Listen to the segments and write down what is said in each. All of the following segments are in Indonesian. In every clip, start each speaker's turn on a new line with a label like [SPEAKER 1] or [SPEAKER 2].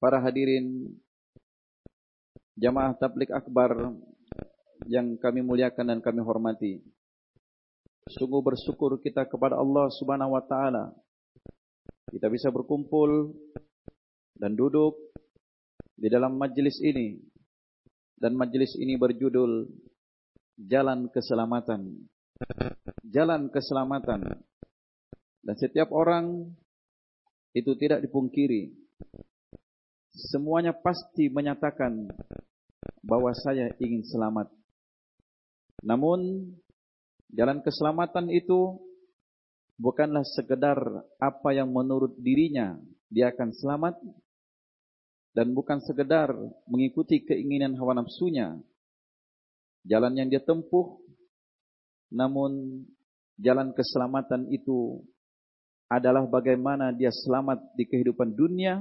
[SPEAKER 1] para hadirin jamaah tabligh akbar yang kami muliakan dan kami hormati. Sungguh bersyukur kita kepada Allah Subhanahu wa taala. Kita bisa berkumpul dan duduk di dalam majelis ini. Dan majelis ini berjudul Jalan Keselamatan. Jalan keselamatan. Dan setiap orang itu tidak dipungkiri, semuanya pasti menyatakan bahwa saya ingin selamat. Namun jalan keselamatan itu bukanlah sekedar apa yang menurut dirinya dia akan selamat, dan bukan sekedar mengikuti keinginan hawa nafsunya. Jalan yang dia tempuh, namun jalan keselamatan itu adalah bagaimana dia selamat di kehidupan dunia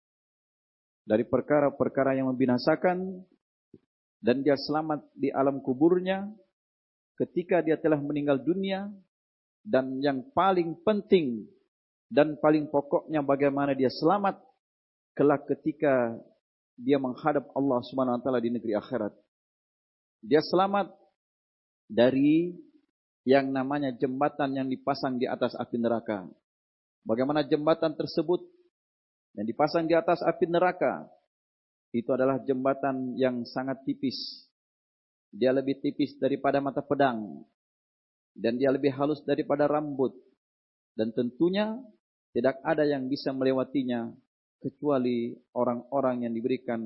[SPEAKER 1] dari perkara-perkara yang membinasakan, dan dia selamat di alam kuburnya ketika dia telah meninggal dunia, dan yang paling penting dan paling pokoknya bagaimana dia selamat kelak ketika dia menghadap Allah Subhanahu wa taala di negeri akhirat. Dia selamat dari yang namanya jembatan yang dipasang di atas api neraka. Bagaimana jembatan tersebut yang dipasang di atas api neraka itu adalah jembatan yang sangat tipis. Dia lebih tipis daripada mata pedang, dan dia lebih halus daripada rambut, dan tentunya tidak ada yang bisa melewatinya kecuali orang-orang yang diberikan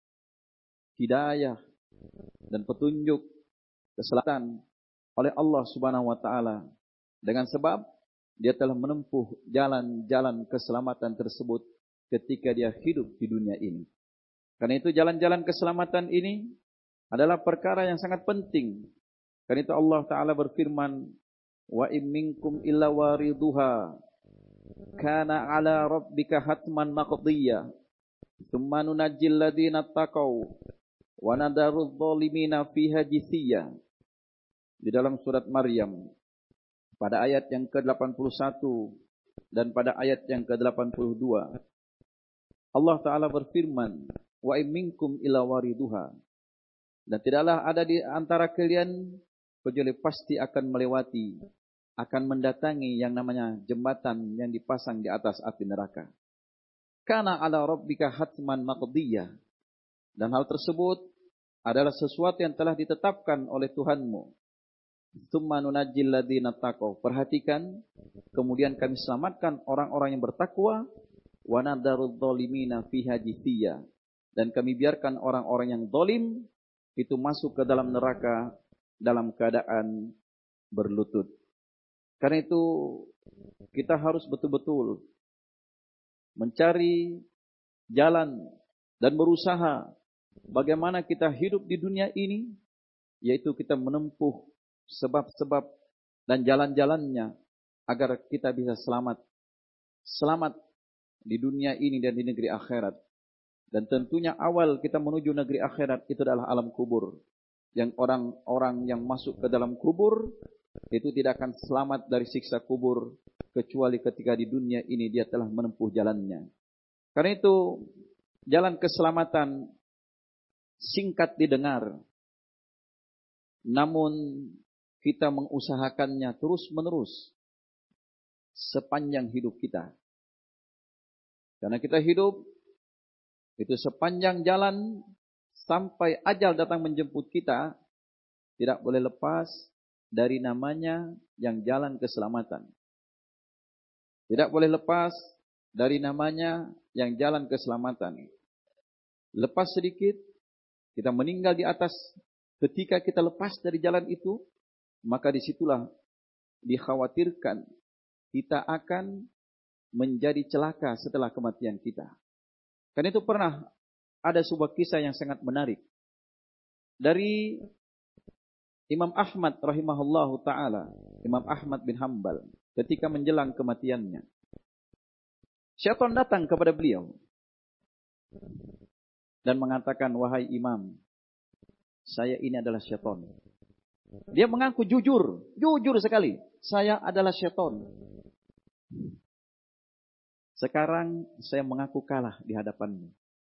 [SPEAKER 1] hidayah dan petunjuk keselamatan oleh Allah Subhanahu wa taala, dengan sebab dia telah menempuh jalan-jalan keselamatan tersebut ketika dia hidup di dunia ini. Karena itu jalan-jalan keselamatan ini adalah perkara yang sangat penting. Karena itu Allah Ta'ala berfirman, wa in minkum illa wariduha kana ala rabbika hatman maqdiyya thumma nunajjil ladzina taqaw wa nadarudz zalimina fiha jithiyya. Di dalam surat Maryam pada ayat yang ke-81 dan pada ayat yang ke-82, Allah Ta'ala berfirman, wa in minkum illa wariduha, dan tidaklah ada di antara kalian kecuali pasti akan melewati, akan mendatangi yang namanya jembatan yang dipasang di atas api neraka. Kana ala rabbika hatman maqdiyah, dan hal tersebut adalah sesuatu yang telah ditetapkan oleh Tuhanmu. Tsumma nunajjil ladzina taqaw. Perhatikan, kemudian kami selamatkan orang-orang yang bertakwa, wa nadarudz zalimina fiha jithiyya, dan kami biarkan orang-orang yang zalim itu masuk ke dalam neraka dalam keadaan berlutut. Karena itu kita harus betul-betul mencari jalan dan berusaha bagaimana kita hidup di dunia ini, yaitu kita menempuh sebab-sebab dan jalan-jalannya agar kita bisa selamat di dunia ini dan di negeri akhirat. Dan tentunya awal kita menuju negeri akhirat itu adalah alam kubur. Yang orang-orang yang masuk ke dalam kubur itu tidak akan selamat dari siksa kubur kecuali ketika di dunia ini dia telah menempuh jalannya. Karena itu jalan keselamatan singkat didengar, namun kita mengusahakannya terus-menerus sepanjang hidup kita. Karena kita hidup itu sepanjang jalan sampai ajal datang menjemput kita, tidak boleh lepas dari namanya yang jalan keselamatan. Tidak boleh lepas dari namanya yang jalan keselamatan. Lepas sedikit, kita meninggal di atas. Ketika kita lepas dari jalan itu, maka disitulah dikhawatirkan kita akan menjadi celaka setelah kematian kita. Karena itu pernah ada sebuah kisah yang sangat menarik dari Imam Ahmad rahimahullahu ta'ala, Imam Ahmad bin Hanbal, ketika menjelang kematiannya. Syaitan datang kepada beliau dan mengatakan, wahai imam, saya ini adalah syaitan. Dia mengaku jujur sekali, saya adalah syaitan. Sekarang saya mengaku kalah di hadapanmu.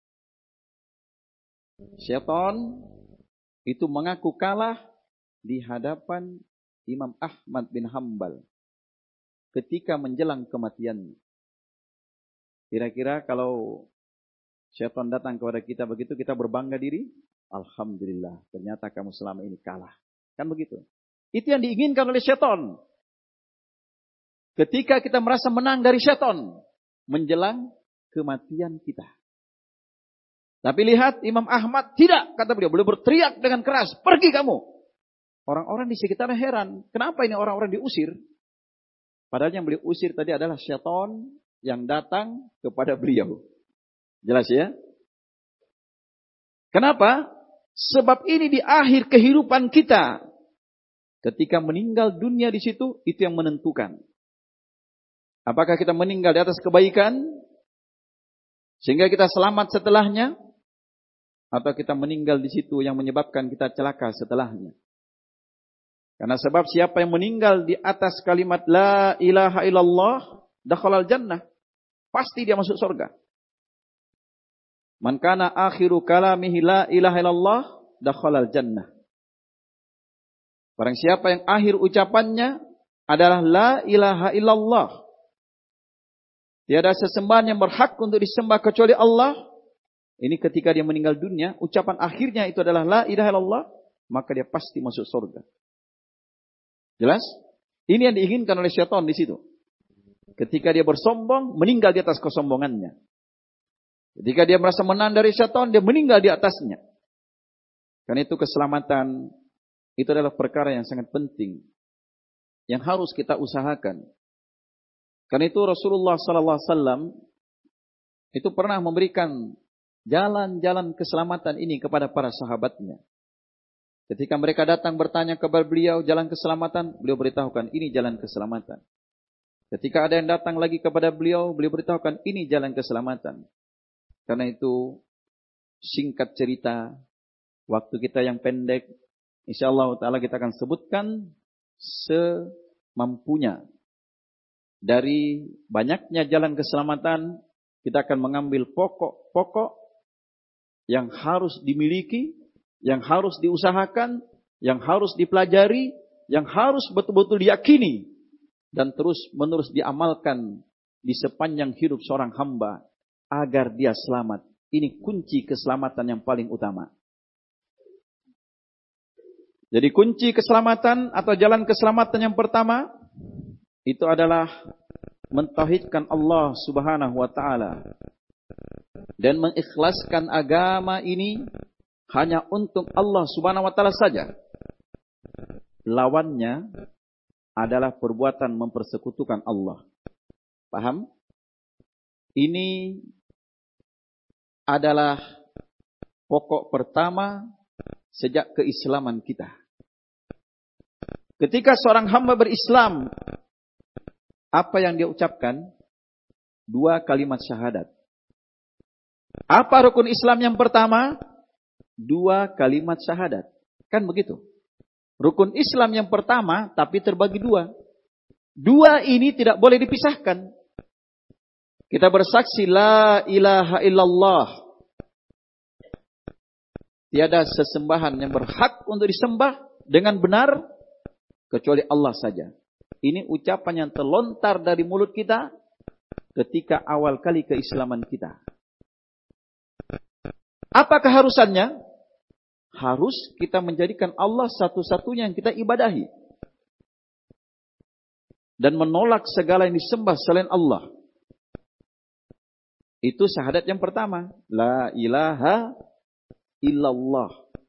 [SPEAKER 1] Syaitan itu mengaku kalah di hadapan Imam Ahmad bin Hanbal ketika menjelang kematiannya. Kira-kira kalau syaitan datang kepada kita begitu, kita berbangga diri, alhamdulillah, ternyata kamu selama ini kalah. Kan begitu. Itu yang diinginkan oleh syaitan. Ketika kita merasa menang dari syaitan menjelang kematian kita. Tapi lihat Imam Ahmad tidak, kata beliau berteriak dengan keras, pergi kamu. Orang-orang di sekitarnya heran, kenapa ini orang-orang diusir? Padahal yang beliau usir tadi adalah syaitan yang datang kepada beliau. Jelas ya? Kenapa? Sebab ini di akhir kehidupan kita. Ketika meninggal dunia di situ, itu yang menentukan. Apakah kita meninggal di atas kebaikan sehingga kita selamat setelahnya, atau kita meninggal di situ yang menyebabkan kita celaka setelahnya? Karena sebab siapa yang meninggal di atas kalimat la ilaha illallah dakhalal jannah, pasti dia masuk surga. Man kana akhiru kalamihi la ilaha illallah dakhalal jannah. Barang siapa yang akhir ucapannya adalah la ilaha illallah, tiada sesembahan yang berhak untuk disembah kecuali Allah. Ini ketika dia meninggal dunia, ucapan akhirnya itu adalah la ilaha illallah, maka dia pasti masuk surga. Jelas? Ini yang diinginkan oleh syaitan di situ. Ketika dia bersombong, meninggal di atas kesombongannya. Ketika dia merasa menang dari syaitan, dia meninggal di atasnya. Karena itu keselamatan itu adalah perkara yang sangat penting, yang harus kita usahakan. Karena itu Rasulullah SAW itu pernah memberikan jalan-jalan keselamatan ini kepada para sahabatnya. Ketika mereka datang bertanya kepada beliau jalan keselamatan, beliau beritahukan ini jalan keselamatan. Ketika ada yang datang lagi kepada beliau, beliau beritahukan ini jalan keselamatan. Karena itu singkat cerita, waktu kita yang pendek, insyaallah ta'ala kita akan sebutkan semampunya. Dari banyaknya jalan keselamatan, kita akan mengambil pokok-pokok yang harus dimiliki, yang harus diusahakan, yang harus dipelajari, yang harus betul-betul diyakini, dan terus-menerus diamalkan di sepanjang hidup seorang hamba, agar dia selamat. Ini kunci keselamatan yang paling utama. Jadi kunci keselamatan atau jalan keselamatan yang pertama, itu adalah mentauhidkan Allah Subhanahu wa taala dan mengikhlaskan agama ini hanya untuk Allah Subhanahu wa taala saja. Lawannya adalah perbuatan mempersekutukan Allah. Paham? Ini adalah pokok pertama sejak keislaman kita. Ketika seorang hamba berislam, apa yang dia ucapkan? 2 kalimat syahadat. Apa rukun Islam yang pertama? 2 kalimat syahadat. Kan begitu. Rukun Islam yang pertama tapi terbagi 2. 2 ini tidak boleh dipisahkan. Kita bersaksi la ilaha illallah. Tiada sesembahan yang berhak untuk disembah dengan benar kecuali Allah saja. Ini ucapan yang terlontar dari mulut kita ketika awal kali keislaman kita. Apa keharusannya? Harus kita menjadikan Allah satu-satunya yang kita ibadahi. Dan menolak segala yang disembah selain Allah. Itu syahadat yang pertama. La ilaha illallah.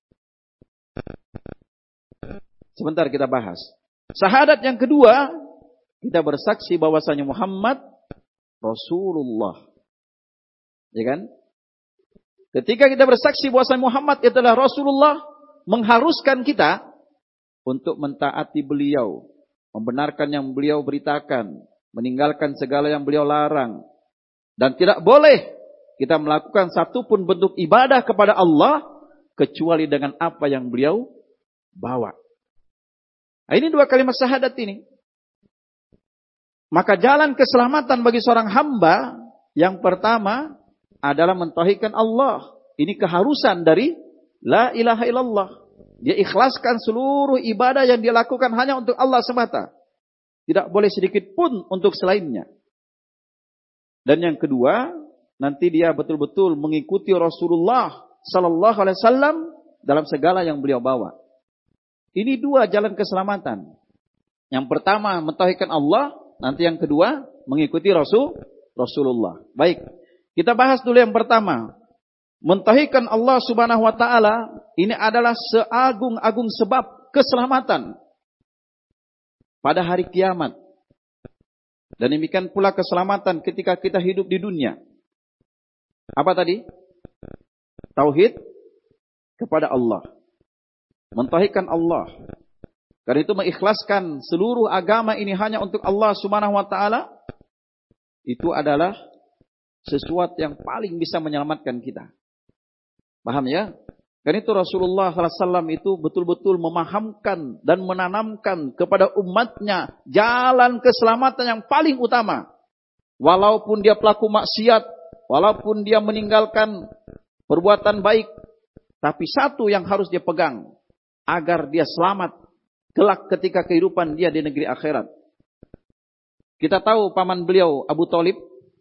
[SPEAKER 1] Sebentar kita bahas. Syahadat yang kedua, kita bersaksi bahwasanya Muhammad Rasulullah. Ya kan? Ketika kita bersaksi bahwasanya Muhammad adalah Rasulullah, mengharuskan kita untuk mentaati beliau, membenarkan yang beliau beritakan, meninggalkan segala yang beliau larang. Dan tidak boleh kita melakukan satupun bentuk ibadah kepada Allah kecuali dengan apa yang beliau bawa. Nah, ini 2 kalimat syahadat ini. Maka jalan keselamatan bagi seorang hamba yang pertama adalah mentauhidkan Allah. Ini keharusan dari la ilaha illallah. Dia ikhlaskan seluruh ibadah yang dia lakukan hanya untuk Allah semata. Tidak boleh sedikit pun untuk selainnya. Dan yang kedua, nanti dia betul-betul mengikuti Rasulullah sallallahu alaihi wasallam dalam segala yang beliau bawa. Ini dua jalan keselamatan. Yang pertama mentauhidkan Allah, nanti yang kedua mengikuti Rasulullah. Baik, kita bahas dulu yang pertama. Mentauhidkan Allah Subhanahu wa taala ini adalah seagung-agung sebab keselamatan pada hari kiamat. Dan demikian pula keselamatan ketika kita hidup di dunia. Apa tadi? Tauhid kepada Allah. Mentauhidkan Allah. Karena itu mengikhlaskan seluruh agama ini hanya untuk Allah Subhanahu wa taala, itu adalah sesuatu yang paling bisa menyelamatkan kita. Paham ya? Karena itu Rasulullah SAW itu betul-betul memahamkan dan menanamkan kepada umatnya jalan keselamatan yang paling utama. Walaupun dia pelaku maksiat, walaupun dia meninggalkan perbuatan baik, tapi satu yang harus dia pegang agar dia selamat kelak ketika kehidupan dia di negeri akhirat. Kita tahu paman beliau Abu Thalib.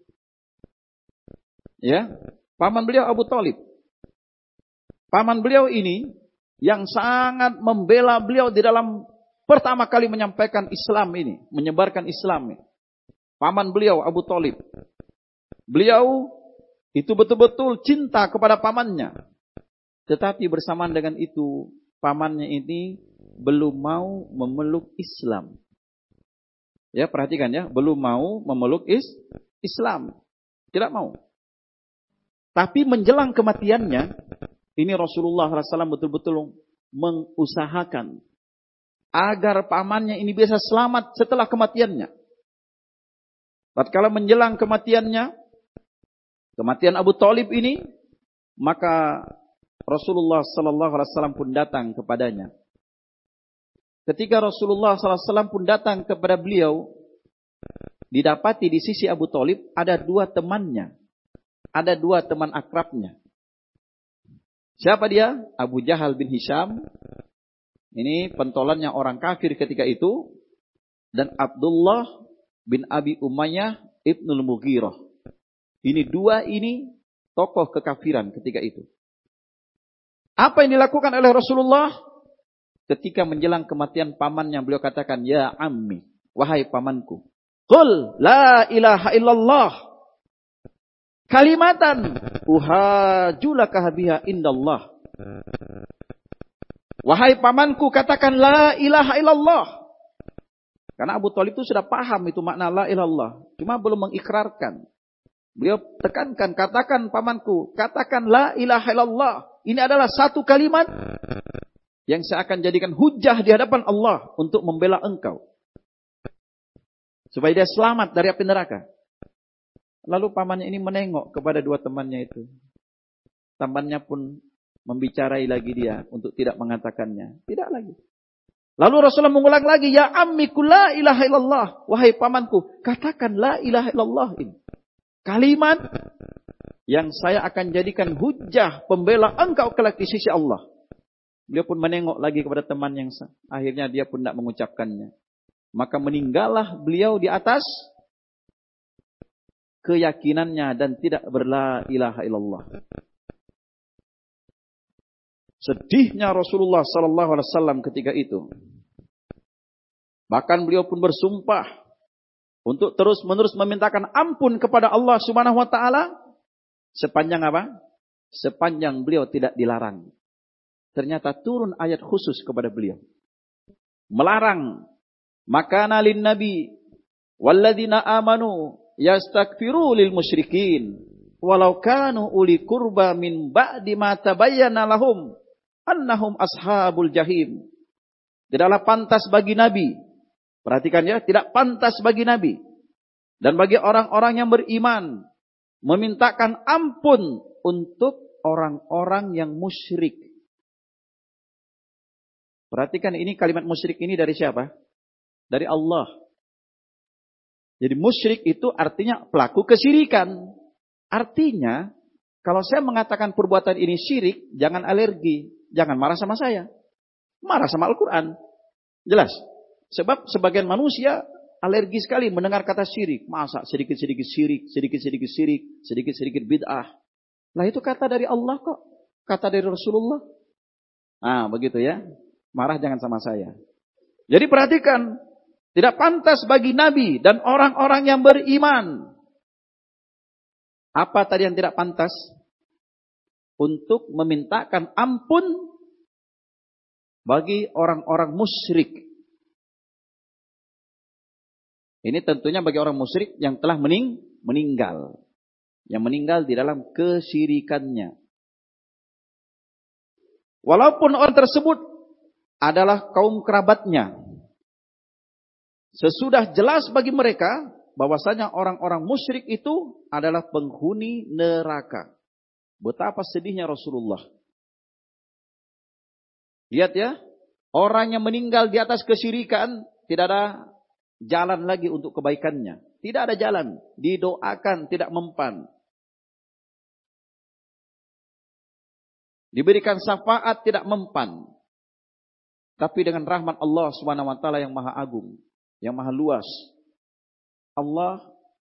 [SPEAKER 1] Ya, paman beliau Abu Thalib. Paman beliau ini yang sangat membela beliau di dalam pertama kali menyampaikan Islam ini, menyebarkan Islam ini. Paman beliau Abu Thalib. Beliau itu betul-betul cinta kepada pamannya. Tetapi bersamaan dengan itu, pamannya ini belum mau memeluk Islam. Ya, perhatikan ya, belum mau memeluk Islam. Tidak mau. Tapi menjelang kematiannya, ini Rasulullah SAW betul-betul mengusahakan agar pamannya ini bisa selamat setelah kematiannya. Tatkala menjelang kematiannya, kematian Abu Thalib ini, maka Rasulullah SAW pun datang kepadanya. Ketika Rasulullah SAW pun datang kepada beliau, didapati di sisi Abu Thalib ada dua temannya, ada dua teman akrabnya. Siapa dia? Abu Jahal bin Hisham. Ini pentolannya orang kafir ketika itu. Dan Abdullah bin Abi Umayyah Ibnul Mughirah. Ini dua ini tokoh kekafiran ketika itu. Apa yang dilakukan oleh Rasulullah? Ketika menjelang kematian pamannya, beliau katakan, ya ammi, wahai pamanku. Qul la ilaha illallah. Kalimatan uhajulaka biha indallah. Wahai pamanku, katakan la ilaha illallah. Karena Abu Thalib itu sudah paham itu makna la ilallah, cuma belum mengikrarkan. Beliau tekankan, katakan pamanku, katakan la ilaha illallah. Ini adalah satu kalimat yang saya akan jadikan hujah di hadapan Allah untuk membela engkau, supaya dia selamat dari api neraka. Lalu pamannya ini menengok kepada dua temannya itu. Temannya pun membicarai lagi dia untuk tidak mengatakannya. Tidak lagi. Lalu Rasulullah mengulang lagi, ya ammiku la ilaha illallah. Wahai pamanku, katakan la ilaha illallah ini. Kalimat yang saya akan jadikan hujah pembela engkau kelak di sisi Allah. Beliau pun menengok lagi kepada teman yang sah. Akhirnya dia pun tidak mengucapkannya. Maka meninggallah beliau di atas keyakinannya dan tidak berla ilaha illallah. Sedihnya Rasulullah sallallahu alaihi wasallam ketika itu. Bahkan beliau pun bersumpah untuk terus-menerus memintakan ampun kepada Allah Subhanahu wa taala sepanjang apa? Sepanjang beliau tidak dilarang. Ternyata turun ayat khusus kepada beliau. Melarang. Makana lin nabi walladzina amanu yastaghfiru lil musyrikin walau kanu uli qurba min ba'di ma tabayyana lahum annahum ashabul jahim. Tidaklah pantas bagi nabi. Perhatikan ya, tidak pantas bagi nabi dan bagi orang-orang yang beriman memintakan ampun untuk orang-orang yang musyrik. Perhatikan ini kalimat musyrik ini dari siapa? Dari Allah. Jadi musyrik itu artinya pelaku kesyirikan. Artinya Kalau saya mengatakan perbuatan ini syirik, jangan alergi. Jangan marah sama saya. Marah sama Al-Quran. Jelas. Sebab sebagian manusia alergi sekali mendengar kata syirik. Masa sedikit-sedikit syirik, sedikit-sedikit syirik, sedikit-sedikit bid'ah. Lah itu kata dari Allah kok. Kata dari Rasulullah. Nah begitu ya. Marah jangan sama saya. Jadi perhatikan. Tidak pantas bagi Nabi dan orang-orang yang beriman. Apa tadi yang tidak pantas? Untuk memintakan ampun bagi orang-orang musyrik. Ini tentunya bagi orang musyrik yang telah meninggal. Yang meninggal di dalam kesyirikannya. Walaupun orang tersebut adalah kaum kerabatnya. Sesudah jelas bagi mereka bahwasanya orang-orang musyrik itu adalah penghuni neraka. Betapa sedihnya Rasulullah. Lihat ya, orang yang meninggal di atas kesyirikan tidak ada jalan lagi untuk kebaikannya. Tidak ada jalan, didoakan tidak mempan. Diberikan syafaat tidak mempan. Tapi dengan rahmat Allah Subhanahu wa taala yang Maha Agung, yang Maha Luas, Allah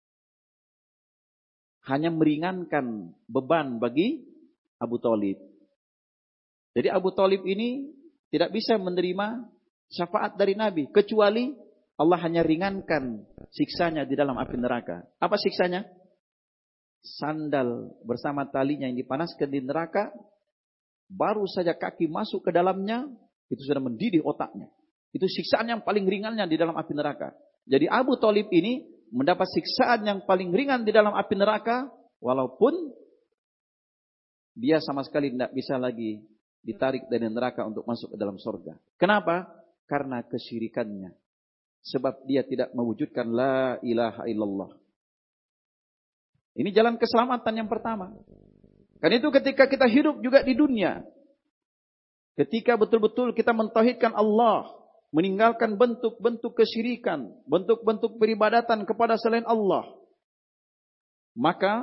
[SPEAKER 1] hanya meringankan beban bagi Abu Thalib. Jadi Abu Thalib ini tidak bisa menerima syafaat dari Nabi. Kecuali Allah hanya ringankan siksanya di dalam api neraka. Apa siksanya? Sandal bersama talinya yang dipanaskan di neraka. Baru saja kaki masuk ke dalamnya, itu sudah mendidih otaknya. Itu siksaan yang paling ringannya di dalam api neraka. Jadi Abu Thalib ini mendapat siksaan yang paling ringan di dalam api neraka, walaupun dia sama sekali tidak bisa lagi ditarik dari neraka untuk masuk ke dalam surga. Kenapa? Karena kesyirikannya. Sebab dia tidak mewujudkan la ilaha illallah. Ini jalan keselamatan yang pertama. Karena itu ketika kita hidup juga di dunia, ketika betul-betul kita mentauhidkan Allah, meninggalkan bentuk-bentuk kesyirikan, bentuk-bentuk peribadatan kepada selain Allah, maka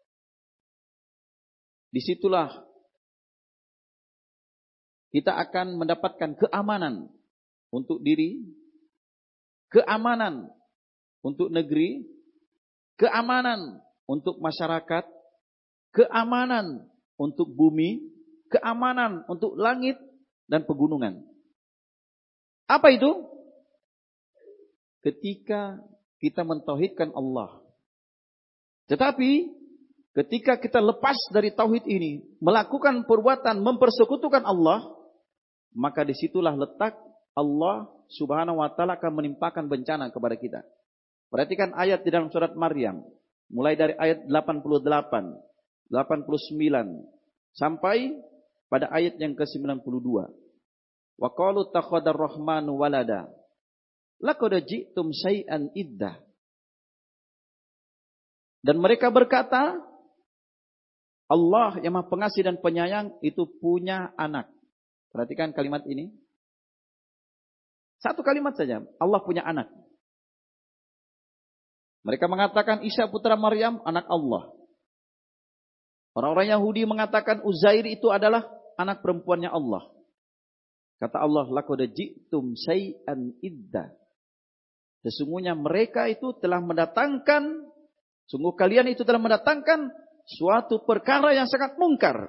[SPEAKER 1] disitulah kita akan mendapatkan keamanan untuk diri, keamanan untuk negeri, keamanan untuk masyarakat, keamanan untuk bumi, keamanan untuk langit dan pegunungan. Apa itu? Ketika kita mentauhidkan Allah. Tetapi ketika kita lepas dari tauhid ini, melakukan perbuatan mempersekutukan Allah, maka disitulah letak Allah Subhanahu wa taala akan menimpakan bencana kepada kita. Perhatikan ayat di dalam surat Maryam, mulai dari ayat 88, 89 sampai pada ayat yang ke-92. Wa qalu takhadar rahmanu walada laqad ji'tum syai'an iddah. Dan mereka berkata, Allah yang Maha Pengasih dan Penyayang itu punya anak. Perhatikan kalimat ini. Satu kalimat saja, Allah punya anak. Mereka mengatakan Isa putra Maryam anak Allah. Orang-orang Yahudi mengatakan Uzair itu adalah anak perempuannya Allah. Kata Allah, laqad ji'tum syai'an idda. Sesungguhnya mereka itu telah mendatangkan, sungguh kalian itu telah mendatangkan suatu perkara yang sangat mungkar.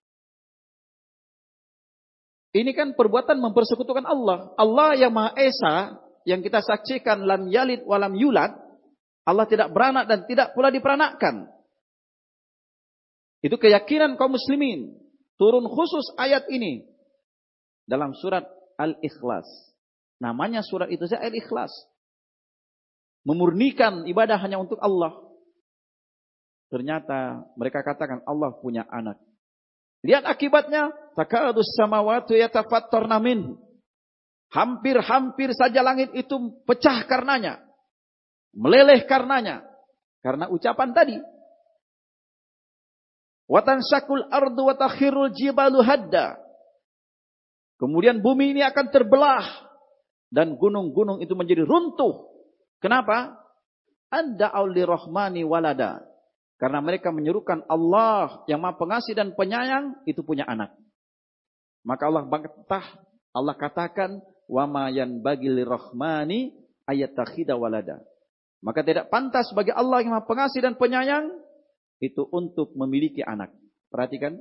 [SPEAKER 1] Ini kan perbuatan mempersekutukan Allah. Allah yang Maha Esa, yang kita saksikan lam yalid walam yulad. Allah tidak beranak dan tidak pula diperanakkan. Itu keyakinan kaum muslimin. Turun khusus ayat ini dalam surat Al-Ikhlas. Namanya surat itu saja Al-Ikhlas. Memurnikan ibadah hanya untuk Allah. Ternyata mereka katakan Allah punya anak. Lihat akibatnya, takadus samawati yatafattarna min. Hampir-hampir saja langit itu pecah karenanya. Meleleh karenanya. Karena ucapan tadi. Watansakul ardu watakhirul jibalu hadda. Kemudian bumi ini akan terbelah. Dan gunung-gunung itu menjadi runtuh. Kenapa? Anda'u lirrahmani walada. Karena mereka menyerukan Allah yang Maha Pengasih dan Penyayang itu punya anak. Maka Allah katakan, wa ma yanbaghi lirrahmani ayattakhidha walada. Maka tidak pantas bagi Allah yang Maha Pengasih dan Penyayang itu untuk memiliki anak. Perhatikan.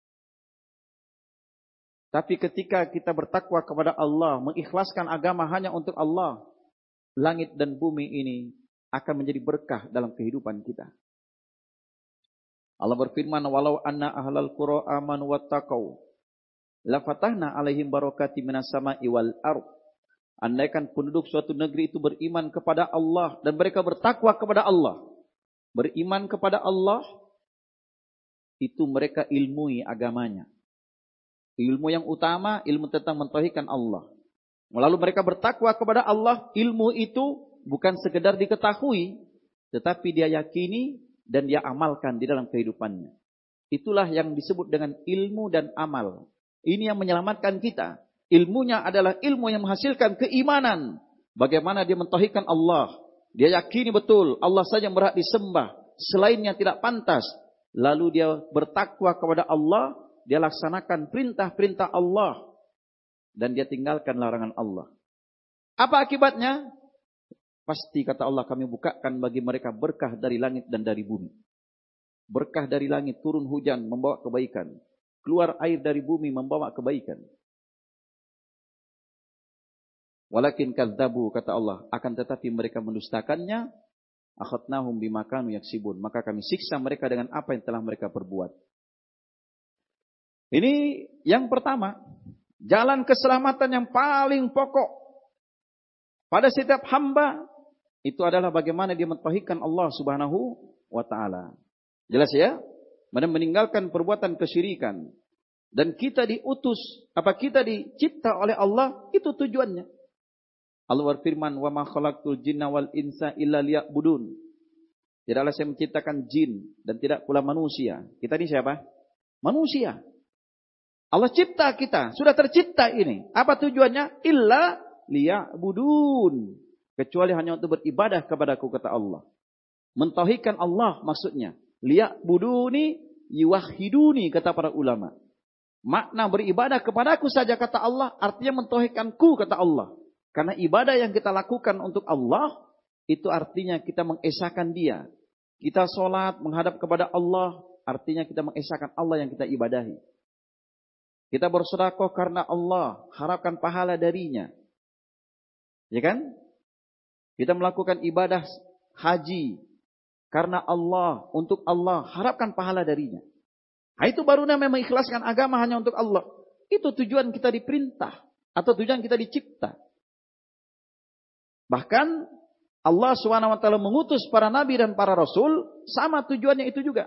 [SPEAKER 1] Tapi ketika kita bertakwa kepada Allah, mengikhlaskan agama hanya untuk Allah, langit dan bumi ini akan menjadi berkah dalam kehidupan kita. Allah berfirman, walau anna ahlal qura amanu wattaqau la fatahna alaihim barakati minas sama'i wal ardh. Andaikan penduduk suatu negeri itu beriman kepada Allah dan mereka bertakwa kepada Allah, beriman kepada Allah, itu mereka ilmui agamanya. Ilmu yang utama, ilmu tentang mentauhidkan Allah. Lalu mereka bertakwa kepada Allah, ilmu itu bukan sekedar diketahui, tetapi dia yakini dan dia amalkan di dalam kehidupannya. Itulah yang disebut dengan ilmu dan amal. Ini yang menyelamatkan kita. Ilmunya adalah ilmu yang menghasilkan keimanan. Bagaimana dia mentauhidkan Allah. Dia yakini betul Allah saja yang berhak disembah. Selainnya tidak pantas. Lalu dia bertakwa kepada Allah. Dia laksanakan perintah-perintah Allah. Dan dia tinggalkan larangan Allah. Apa akibatnya? Pasti kata Allah, kami bukakan bagi mereka berkah dari langit dan dari bumi. Berkah dari langit, turun hujan, membawa kebaikan. Keluar air dari bumi, membawa kebaikan. Walakin kadzabu, kata Allah, akan tetapi mereka mendustakannya. Akhadnahum bima kanu yaksibun. Maka kami siksa mereka dengan apa yang telah mereka perbuat. Ini yang pertama. Jalan keselamatan yang paling pokok pada setiap hamba itu adalah bagaimana dia mentauhidkan Allah Subhanahu wa taala. Jelas ya? Meninggalkan perbuatan kesyirikan. Dan kita diutus, kita dicipta oleh Allah, itu tujuannya. Allah berfirman, "Wa ma khalaqtul jinna wal insa illa liya'budun." Tidaklah saya menciptakan jin dan tidak pula manusia. Kita ini siapa? Manusia. Allah cipta kita, sudah tercipta ini. Apa tujuannya? Illa liya'budun. Kecuali hanya untuk beribadah kepadaku, kata Allah. Mentauhidkan Allah maksudnya. Liya'buduni yuwahhiduni, kata para ulama. Makna beribadah kepadaku saja, kata Allah, artinya mentauhidkanku, kata Allah. Karena ibadah yang kita lakukan untuk Allah, itu artinya kita mengesahkan Dia. Kita sholat menghadap kepada Allah, artinya kita mengesahkan Allah yang kita ibadahi. Kita bersedekah karena Allah, harapkan pahala darinya. Ya kan? Kita melakukan ibadah haji karena Allah, untuk Allah, harapkan pahala darinya. Nah, itu baru namanya mengikhlaskan agama hanya untuk Allah. Itu tujuan kita diperintah atau tujuan kita dicipta. Bahkan Allah SWT mengutus para nabi dan para rasul, sama tujuannya itu juga.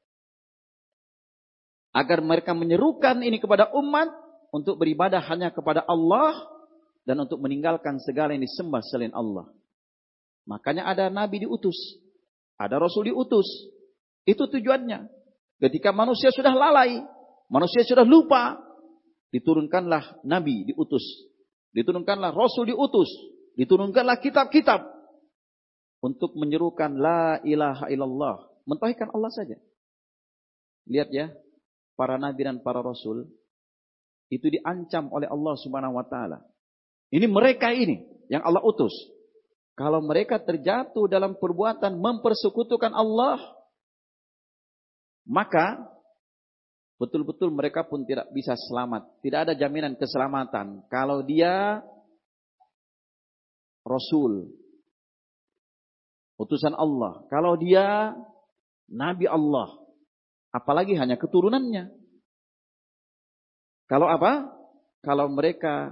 [SPEAKER 1] Agar mereka menyerukan ini kepada umat untuk beribadah hanya kepada Allah dan untuk meninggalkan segala yang disembah selain Allah. Makanya ada nabi diutus, ada rasul diutus. Itu tujuannya. Ketika manusia sudah lalai, manusia sudah lupa, diturunkanlah nabi diutus, diturunkanlah rasul diutus, diturunkanlah kitab-kitab untuk menyerukan la ilaha illallah, mentauhidkan Allah saja. Lihat ya, para nabi dan para rasul itu diancam oleh Allah Subhanahu wa taala. Ini mereka ini yang Allah utus. Kalau mereka terjatuh dalam perbuatan mempersekutukan Allah, maka betul-betul mereka pun tidak bisa selamat. Tidak ada jaminan keselamatan kalau dia rasul, utusan Allah. Kalau dia nabi Allah, apalagi hanya keturunannya. Kalau apa? Kalau mereka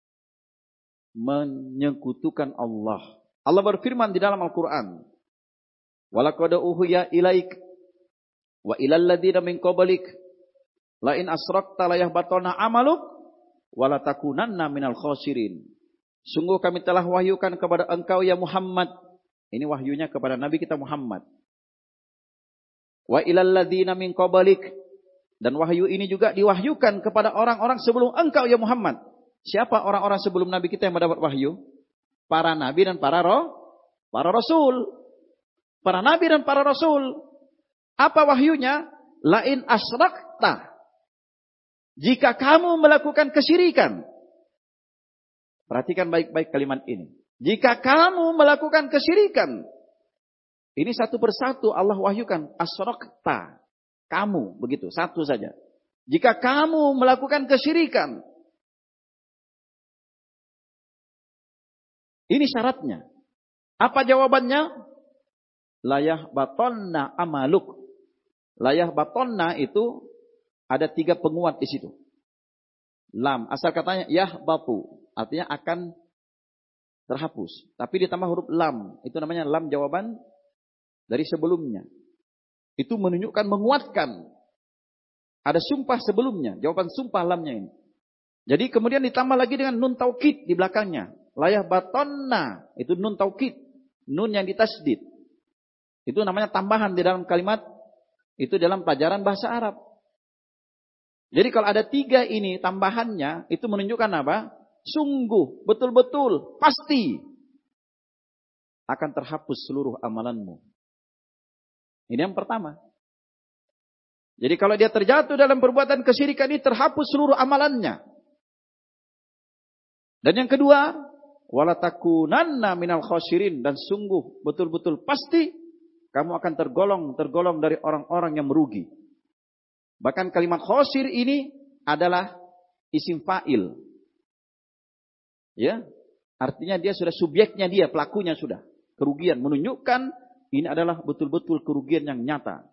[SPEAKER 1] menyekutukan Allah. Allah berfirman di dalam Al-Quran, "Walaqad uhiya ilaik wa ilal ladzina min qablik la in asrakta la yahbatana amaluk wa la takunanna minal khasirin." Sungguh kami telah wahyukan kepada engkau ya Muhammad. Ini wahyunya kepada Nabi kita Muhammad. Wa ilal ladzina min qablik, dan wahyu ini juga diwahyukan kepada orang-orang sebelum engkau ya Muhammad. Siapa orang-orang sebelum Nabi kita yang mendapat wahyu? Para nabi dan para rasul. Para nabi dan para rasul. Apa wahyunya? Lain asyrakta. Jika kamu melakukan kesyirikan. Perhatikan baik-baik kalimat ini. Jika kamu melakukan kesyirikan. Ini satu persatu Allah wahyukan. Asyrakta. Kamu. Begitu. Satu saja. Jika kamu melakukan kesyirikan. Ini syaratnya. Apa jawabannya? Layah batonna amaluk. Layah batonna itu ada 3 penguat di situ. Lam. Asal katanya yah batu. Artinya akan terhapus. Tapi ditambah huruf lam. Itu namanya lam jawaban dari sebelumnya. Itu menunjukkan menguatkan. Ada sumpah sebelumnya. Jawaban sumpah lamnya ini. Jadi kemudian ditambah lagi dengan nun taukid di belakangnya. Layah batonna. Itu nun taukid. Nun yang ditasdid. Itu namanya tambahan di dalam kalimat. Itu dalam pelajaran bahasa Arab. Jadi kalau ada 3 ini tambahannya. Itu menunjukkan apa? Sungguh, betul-betul, pasti. Akan terhapus seluruh amalanmu. Ini yang pertama. Jadi kalau dia terjatuh dalam perbuatan kesyirikan ini. Terhapus seluruh amalannya. Dan yang kedua, wala takunanna minal khasirin, dan sungguh betul-betul pasti kamu akan tergolong dari orang-orang yang merugi. Bahkan kalimat khasir ini adalah isim fa'il. Ya, artinya dia sudah subjeknya, dia pelakunya sudah kerugian, menunjukkan ini adalah betul-betul kerugian yang nyata.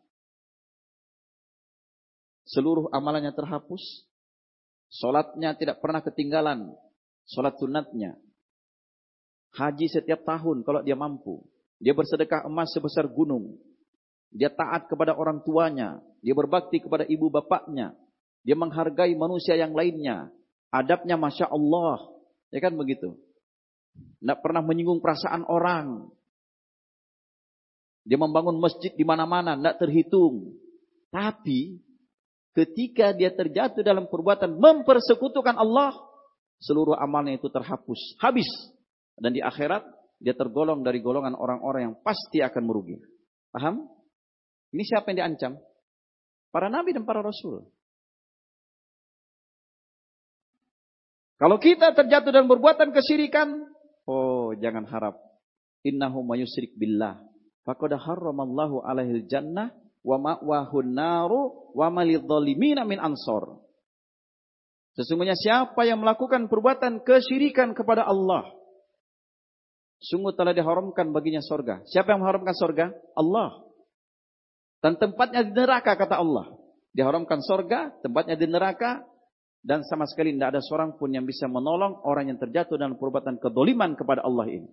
[SPEAKER 1] Seluruh amalannya terhapus, salatnya tidak pernah ketinggalan. Salat sunatnya. Haji setiap tahun kalau dia mampu. Dia bersedekah emas sebesar gunung. Dia taat kepada orang tuanya. Dia berbakti kepada ibu bapaknya. Dia menghargai manusia yang lainnya. Adabnya Masya Allah. Ya kan begitu. Tidak pernah menyinggung perasaan orang. Dia membangun masjid di mana-mana. Tidak terhitung. Tapi ketika dia terjatuh dalam perbuatan mempersekutukan Allah. Seluruh amalnya itu terhapus, habis. Dan di akhirat, dia tergolong dari golongan orang-orang yang pasti akan merugi. Paham? Ini siapa yang diancam? Para nabi dan para rasul. Kalau kita terjatuh dalam perbuatan kesyirikan, oh jangan harap. Innahu mayusrik billah. Faqad harramallahu alaihil jannah, wa ma'wahun naru, wa malidzalimina min ansor. Sesungguhnya siapa yang melakukan perbuatan kesyirikan kepada Allah, sungguh telah diharamkan baginya sorga. Siapa yang mengharamkan sorga? Allah. Dan tempatnya di neraka, kata Allah. Diharamkan sorga, tempatnya di neraka. Dan sama sekali tidak ada seorang pun yang bisa menolong orang yang terjatuh dalam perbuatan kedoliman kepada Allah ini.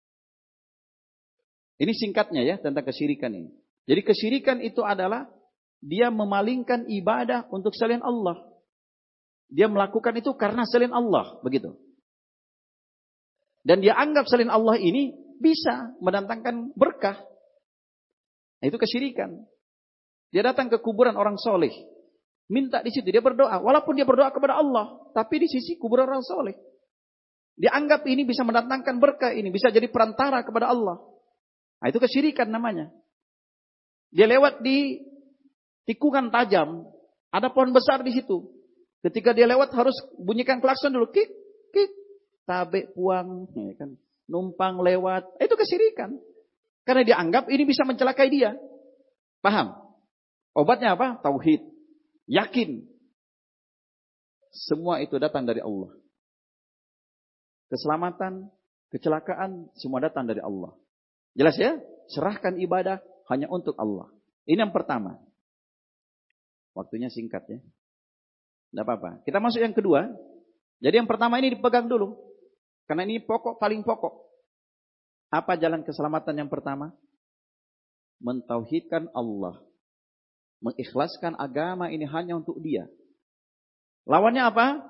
[SPEAKER 1] Ini singkatnya ya tentang kesyirikan ini. Jadi kesyirikan itu adalah dia memalingkan ibadah untuk selain Allah. Dia melakukan itu karena selain Allah. Begitu. Dan dia anggap selain Allah ini bisa mendatangkan berkah. Nah, itu kesyirikan. Dia datang ke kuburan orang soleh. Minta di situ. Dia berdoa. Walaupun dia berdoa kepada Allah. Tapi di sisi kuburan orang soleh. Dia anggap ini bisa mendatangkan berkah ini. Bisa jadi perantara kepada Allah. Nah, itu kesyirikan namanya. Dia lewat di tikungan tajam. Ada pohon besar di situ. Ketika dia lewat harus bunyikan klakson dulu. Kik, kik. Tabe puang. Ya kan? Numpang lewat. Itu kesyirikan. Karena dia anggap ini bisa mencelakai dia. Paham? Obatnya apa? Tauhid. Yakin. Semua itu datang dari Allah. Keselamatan, kecelakaan, semua datang dari Allah. Jelas ya? Serahkan ibadah hanya untuk Allah. Ini yang pertama. Waktunya singkat ya. Tidak apa-apa. Kita masuk yang kedua. Jadi yang pertama ini dipegang dulu. Karena ini pokok, paling pokok. Apa jalan keselamatan yang pertama? Mentauhidkan Allah. Mengikhlaskan agama ini hanya untuk dia. Lawannya apa?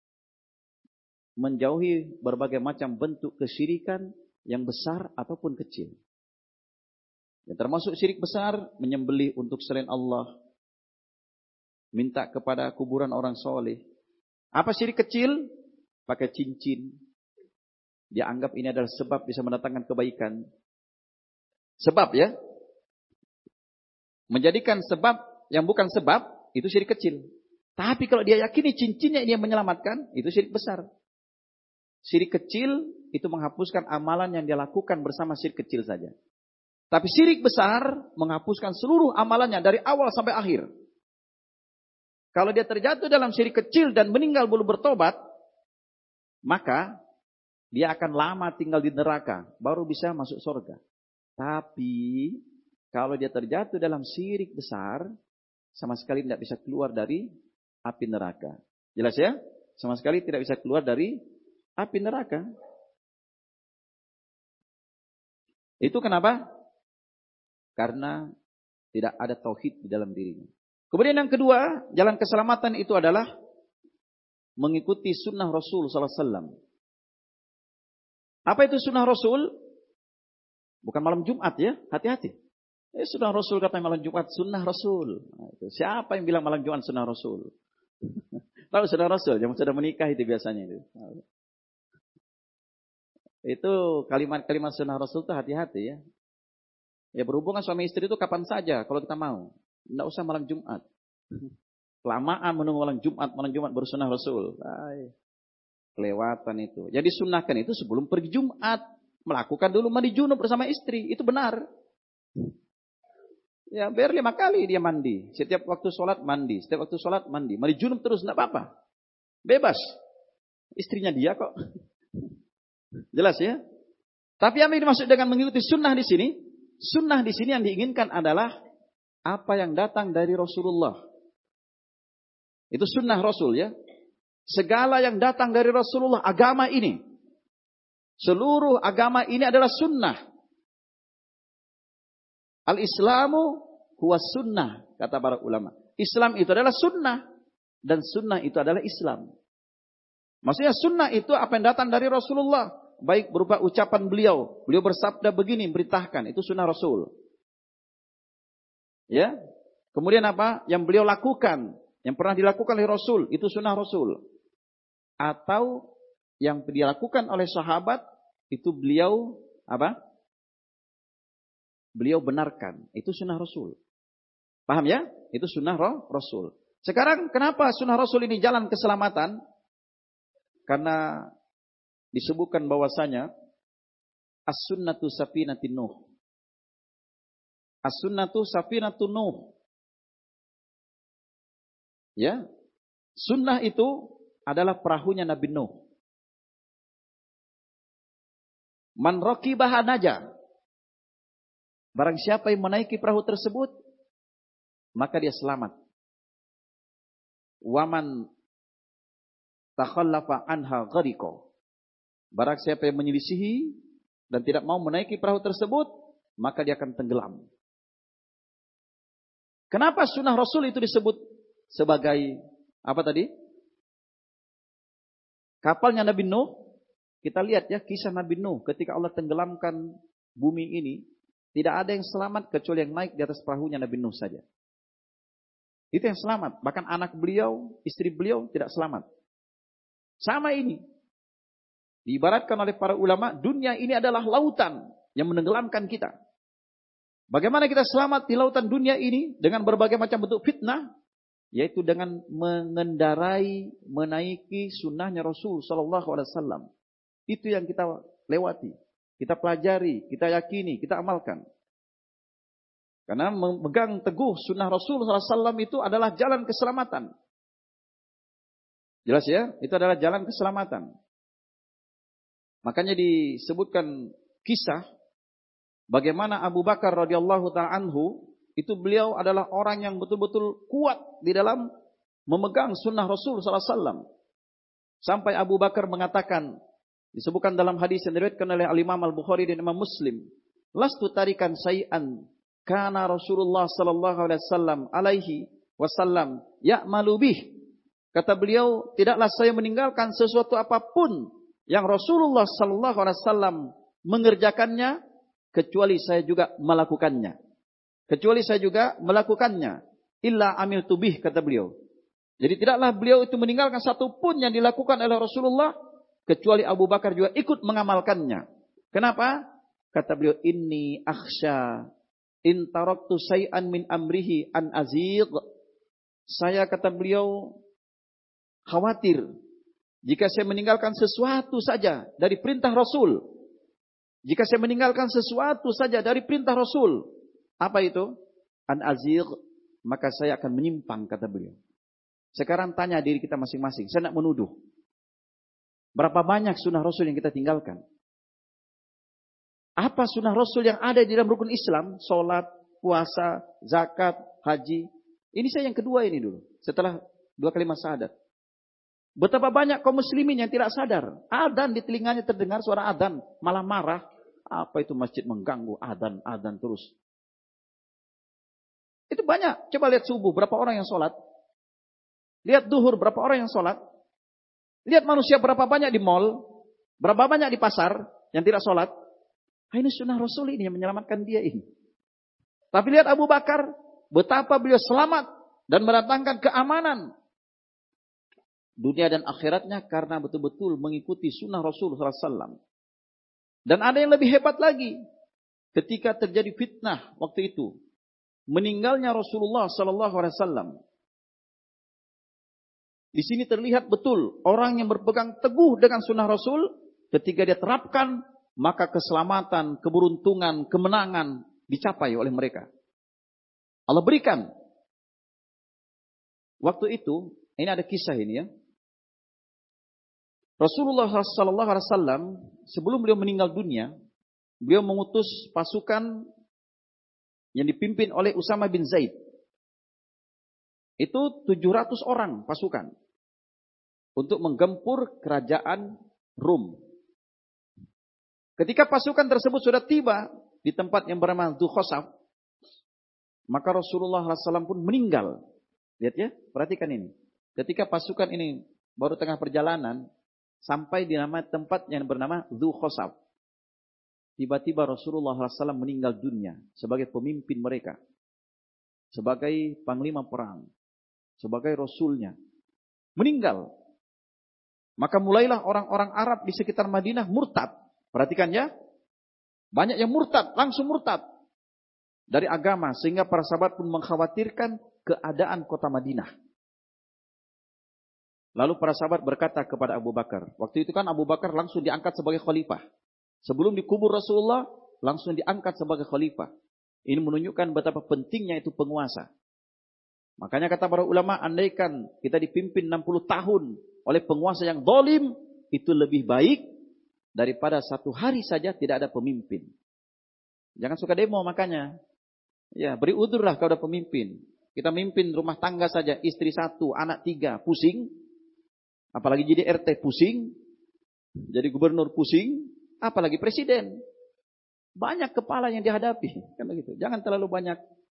[SPEAKER 1] Menjauhi berbagai macam bentuk kesyirikan yang besar ataupun kecil. Yang termasuk syirik besar, menyembelih untuk selain Allah. Minta kepada kuburan orang soleh. Apa syirik kecil? Pakai cincin. Dia anggap ini adalah sebab bisa mendatangkan kebaikan. Sebab ya. menjadikan sebab yang bukan sebab, itu syirik kecil. Tapi kalau dia yakini cincinnya ini yang menyelamatkan, itu syirik besar. Syirik kecil itu menghapuskan amalan yang dia lakukan bersama syirik kecil saja. Tapi syirik besar menghapuskan seluruh amalannya dari awal sampai akhir. Kalau dia terjatuh dalam syirik kecil dan meninggal belum bertobat, maka dia akan lama tinggal di neraka, baru bisa masuk surga. Tapi kalau dia terjatuh dalam syirik besar, sama sekali tidak bisa keluar dari api neraka. Jelas ya? Sama sekali tidak bisa keluar dari api neraka. Itu kenapa? Karena tidak ada tauhid di dalam dirinya. Kemudian yang kedua, jalan keselamatan itu adalah mengikuti sunnah Rasul sallallahu alaihi wasallam. Apa itu sunnah Rasul? Bukan malam Jumat ya, hati-hati. Sunnah Rasul kata malam Jumat, sunnah Rasul. Siapa yang bilang malam Jumat sunnah Rasul? Tahu sunnah Rasul, yang sudah menikah itu biasanya itu. Itu kalimat-kalimat sunnah Rasul itu hati-hati ya. Ya berhubungan suami istri itu kapan saja kalau kita mau. Tidak usah malam Jumat. Kelamaan menunggu malam Jumat baru sunnah Rasul. Kelewatan itu. Jadi sunnahkan itu sebelum pergi Jumat. Melakukan dulu mandi junub bersama istri. Itu benar. Ya biar 5 kali dia mandi. Setiap waktu sholat mandi. Setiap waktu sholat mandi. Mandi junub terus, tidak apa-apa. Bebas. Istrinya dia kok. Jelas ya. Tapi yang dimaksud dengan mengikuti sunnah di sini. Sunnah di sini yang diinginkan adalah apa yang datang dari Rasulullah. Itu sunnah Rasul ya. Segala yang datang dari Rasulullah, agama ini. Seluruh agama ini adalah sunnah. Al-Islamu huwa sunnah, kata para ulama. Islam itu adalah sunnah. Dan sunnah itu adalah Islam. Maksudnya sunnah itu apa yang datang dari Rasulullah. Baik berupa ucapan beliau. Beliau bersabda begini, beritakan. Itu sunnah Rasul. Ya. Kemudian apa? Yang beliau lakukan. Yang pernah dilakukan oleh Rasul. Itu sunnah Rasul. Atau yang dilakukan oleh sahabat. Itu beliau apa? Beliau benarkan. Itu sunnah Rasul. Paham ya? Itu sunnah Rasul. Sekarang kenapa sunnah Rasul ini jalan keselamatan? Karena disebutkan bahwasanya as-sunnatu safinatun Nuh. As-sunnatu safinatun Nuh. Ya. Sunnah itu adalah perahunya Nabi Nuh. Man raqibaha naja. Barang siapa yang menaiki perahu tersebut, maka dia selamat. Waman takhallafa anha ghariqa. Barang siapa yang menyelisihi dan tidak mau menaiki perahu tersebut, maka dia akan tenggelam. Kenapa sunnah Rasul itu disebut sebagai apa tadi? Kapalnya Nabi Nuh. Kita lihat ya kisah Nabi Nuh ketika Allah tenggelamkan bumi ini, tidak ada yang selamat kecuali yang naik di atas perahunya Nabi Nuh saja. Itu yang selamat. Bahkan anak beliau, istri beliau tidak selamat. Sama ini. Diibaratkan oleh para ulama, dunia ini adalah lautan yang menenggelamkan kita. Bagaimana kita selamat di lautan dunia ini dengan berbagai macam bentuk fitnah, yaitu dengan mengendarai, menaiki sunnahnya Rasul Sallallahu Alaihi Wasallam. Itu yang kita lewati, kita pelajari, kita yakini, kita amalkan. Karena memegang teguh sunnah Rasul Sallallahu Alaihi Wasallam itu adalah jalan keselamatan. Jelas ya? Itu adalah jalan keselamatan. Makanya disebutkan kisah bagaimana Abu Bakar radhiyallahu ta'ala anhu, itu beliau adalah orang yang betul-betul kuat di dalam memegang sunnah Rasul sallallahu alaihi wasallam. Sampai Abu Bakar mengatakan, disebutkan dalam hadis yang diriwayatkan oleh Al-Imam Al-Bukhari dan Imam Muslim, lastu tarikan say'an kana Rasulullah sallallahu alaihi wasallam ya'malu bih. Kata beliau, tidaklah saya meninggalkan sesuatu apapun yang Rasulullah sallallahu alaihi wasallam mengerjakannya kecuali saya juga melakukannya. Kecuali saya juga melakukannya. Illa amiltu bih, kata beliau. Jadi tidaklah beliau itu meninggalkan satu pun yang dilakukan oleh Rasulullah kecuali Abu Bakar juga ikut mengamalkannya. Kenapa? Kata beliau, inni akhsha In taraktu syai'an min amrihi an azigh. Saya, kata beliau, khawatir jika saya meninggalkan sesuatu saja dari perintah Rasul. Jika saya meninggalkan sesuatu saja dari perintah Rasul. Apa itu? An azigh, maka saya akan menyimpang, kata beliau. Sekarang tanya diri kita masing-masing. Saya nak menuduh. Berapa banyak sunnah Rasul yang kita tinggalkan? Apa sunnah Rasul yang ada di dalam rukun Islam? Salat, puasa, zakat, haji. Ini saya yang kedua ini dulu. Setelah 2 kalimat syahadat. Betapa banyak kaum muslimin yang tidak sadar. Adzan di telinganya terdengar suara adzan. Malah marah. Apa itu masjid mengganggu? Adzan terus. Itu banyak. Coba lihat subuh. Berapa orang yang sholat? Lihat duhur. Berapa orang yang sholat? Lihat manusia berapa banyak di mall. Berapa banyak di pasar yang tidak sholat. Ini sunnah Rasul ini yang menyelamatkan dia ini. Tapi lihat Abu Bakar. Betapa beliau selamat. Dan mendatangkan keamanan. Dunia dan akhiratnya karena betul-betul mengikuti sunnah Rasul SAW. Dan ada yang lebih hebat lagi. Ketika terjadi fitnah waktu itu. Meninggalnya Rasulullah SAW. Di sini terlihat betul orang yang berpegang teguh dengan sunnah Rasul, ketika dia terapkan, maka keselamatan, keberuntungan, kemenangan dicapai oleh mereka. Allah berikan. Waktu itu, ini ada kisah ini ya. Rasulullah SAW sebelum beliau meninggal dunia, beliau mengutus pasukan yang dipimpin oleh Usama bin Zaid. Itu 700 orang pasukan untuk menggempur kerajaan Rum. Ketika pasukan tersebut sudah tiba di tempat yang bernama Dzukhosaf, maka Rasulullah SAW pun meninggal. Lihat ya, perhatikan ini. Ketika pasukan ini baru tengah perjalanan, sampai di nama tempat yang bernama Dzukhosaf. Tiba-tiba Rasulullah SAW meninggal dunia sebagai pemimpin mereka. Sebagai panglima perang. Sebagai Rasulnya. Meninggal. Maka mulailah orang-orang Arab di sekitar Madinah murtad. Perhatikan ya. Banyak yang murtad, langsung murtad. Dari agama. Sehingga para sahabat pun mengkhawatirkan keadaan kota Madinah. Lalu para sahabat berkata kepada Abu Bakar. Waktu itu kan Abu Bakar langsung diangkat sebagai khalifah. Sebelum dikubur Rasulullah, langsung diangkat sebagai khalifah. Ini menunjukkan betapa pentingnya itu penguasa. Makanya kata para ulama, andaikan kita dipimpin 60 tahun oleh penguasa yang zalim, itu lebih baik daripada 1 hari saja tidak ada pemimpin. Jangan suka demo makanya. Ya, beri udurlah kalau ada pemimpin. Kita mimpin rumah tangga saja, istri 1, anak 3, pusing. Apalagi jadi RT pusing. Jadi gubernur pusing. Apalagi presiden. Banyak kepala yang dihadapi. Kan begitu. Jangan terlalu banyak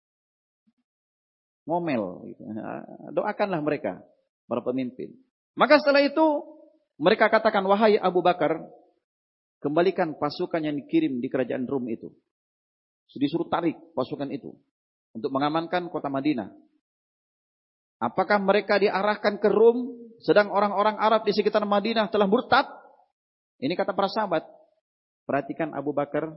[SPEAKER 1] ngomel. Gitu. Doakanlah mereka, para pemimpin. Maka setelah itu, mereka katakan, wahai Abu Bakar, kembalikan pasukan yang dikirim di kerajaan Rum itu. Disuruh tarik pasukan itu. Untuk mengamankan kota Madinah. Apakah mereka diarahkan ke Rum, sedang orang-orang Arab di sekitar Madinah telah murtad? Ini kata para sahabat. Perhatikan Abu Bakar.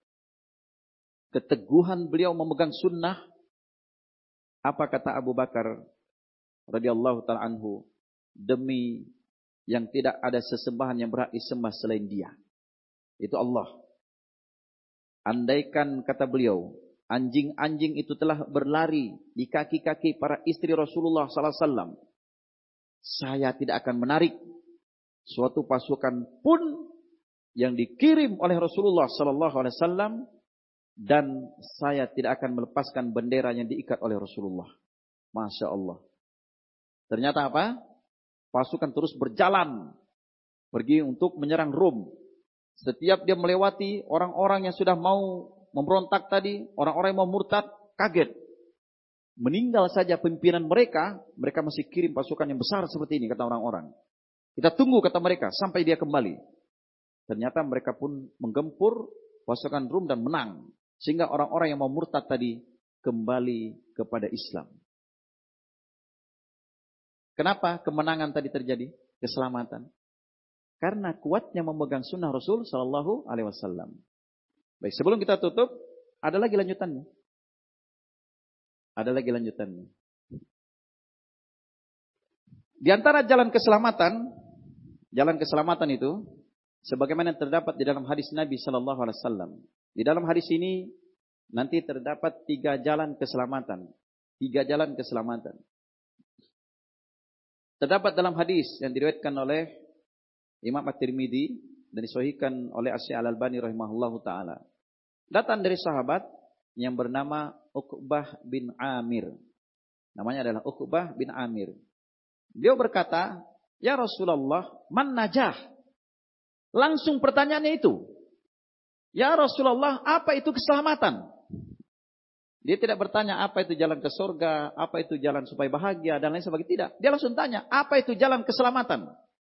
[SPEAKER 1] Keteguhan beliau memegang sunnah. Apa kata Abu Bakar radhiyallahu ta'ala anhu? Demi yang tidak ada sesembahan yang berhak disembah selain dia. Itu Allah. Andaikan kata beliau, anjing-anjing itu telah berlari di kaki-kaki para istri Rasulullah SAW. Saya tidak akan menarik suatu pasukan pun yang dikirim oleh Rasulullah SAW. Dan saya tidak akan melepaskan bendera yang diikat oleh Rasulullah. Masya Allah. Ternyata apa? Pasukan terus berjalan. Pergi untuk menyerang Rum. Setiap dia melewati orang-orang yang sudah mau memberontak tadi. Orang-orang yang mau murtad. Kaget. Meninggal saja pimpinan mereka. Mereka masih kirim pasukan yang besar seperti ini. Kata orang-orang. Kita tunggu kata mereka. Sampai dia kembali. Ternyata mereka pun menggempur pasukan Rum dan menang. Sehingga orang-orang yang mau murtad tadi kembali kepada Islam. Kenapa kemenangan tadi terjadi? Keselamatan. Karena kuatnya memegang sunnah Rasul Sallallahu Alaihi Wasallam. Baik, sebelum kita tutup, ada lagi lanjutannya. Ada lagi lanjutannya. Di antara jalan keselamatan itu, sebagaimana terdapat di dalam hadis Nabi Sallallahu Alaihi Wasallam. Di dalam hadis ini nanti terdapat 3 jalan keselamatan. 3 jalan keselamatan. Terdapat dalam hadis yang diriwayatkan oleh Imam At-Tirmidzi dan disahihkan oleh Asy-Syaikh Al-Albani rahimahullahu taala. Datang dari sahabat yang bernama Uqbah bin Amir. Namanya adalah Uqbah bin Amir. Beliau berkata, "Ya Rasulullah, man najah?" Langsung pertanyaannya itu. "Ya Rasulullah, apa itu keselamatan?" Dia tidak bertanya apa itu jalan ke surga, apa itu jalan supaya bahagia dan lain sebagainya. Tidak. Dia langsung tanya, apa itu jalan keselamatan?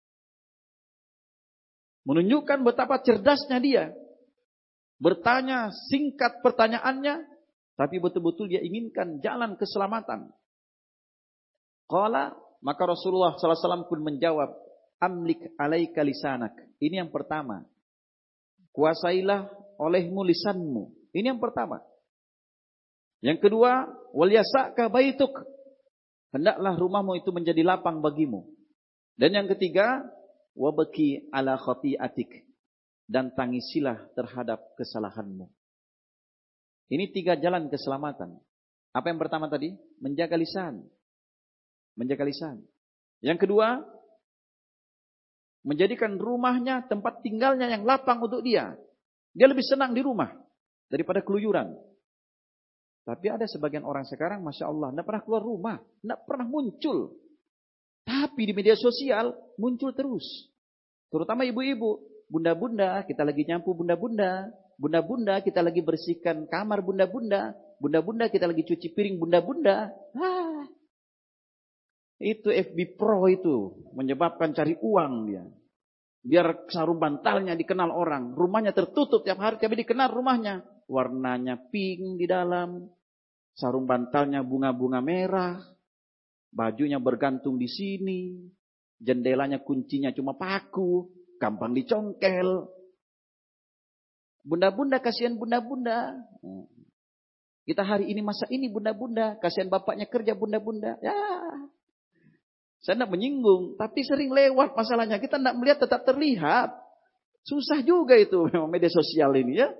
[SPEAKER 1] Menunjukkan betapa cerdasnya dia. Bertanya singkat pertanyaannya, tapi betul-betul dia inginkan jalan keselamatan. Qala, maka Rasulullah SAW pun menjawab, "Amlik alaika lisanak." Ini yang pertama. Kuasailah olehmu lisanmu. Ini yang pertama. Yang kedua, wal yasaka baituk. Hendaklah rumahmu itu menjadi lapang bagimu. Dan yang ketiga, wabaki ala khati'atik. Dan tangisilah terhadap kesalahanmu. Ini 3 jalan keselamatan. Apa yang pertama tadi? Menjaga lisan. Menjaga lisan. Yang kedua, menjadikan rumahnya tempat tinggalnya yang lapang untuk dia. Dia lebih senang di rumah daripada keluyuran. Tapi ada sebagian orang sekarang, Masya Allah, tidak pernah keluar rumah, tidak pernah muncul. Tapi di media sosial muncul terus. Terutama ibu-ibu, bunda-bunda, kita lagi nyapu bunda-bunda. Bunda-bunda, kita lagi bersihkan kamar bunda-bunda. Bunda-bunda, kita lagi cuci piring bunda-bunda. Itu FB Pro itu, menyebabkan cari uang dia. Biar sarung bantalnya dikenal orang. Rumahnya tertutup tiap hari, tapi dikenal rumahnya. Warnanya pink di dalam. Sarung bantalnya bunga-bunga merah. Bajunya bergantung di sini. Jendelanya kuncinya cuma paku. Gampang dicongkel. Bunda-bunda, kasihan bunda-bunda. Kita hari ini masa ini bunda-bunda. Kasihan bapaknya kerja bunda-bunda. Ya. Saya tidak menyinggung. Tapi sering lewat masalahnya. Kita tidak melihat tetap terlihat. Susah juga itu memang media sosial ini ya.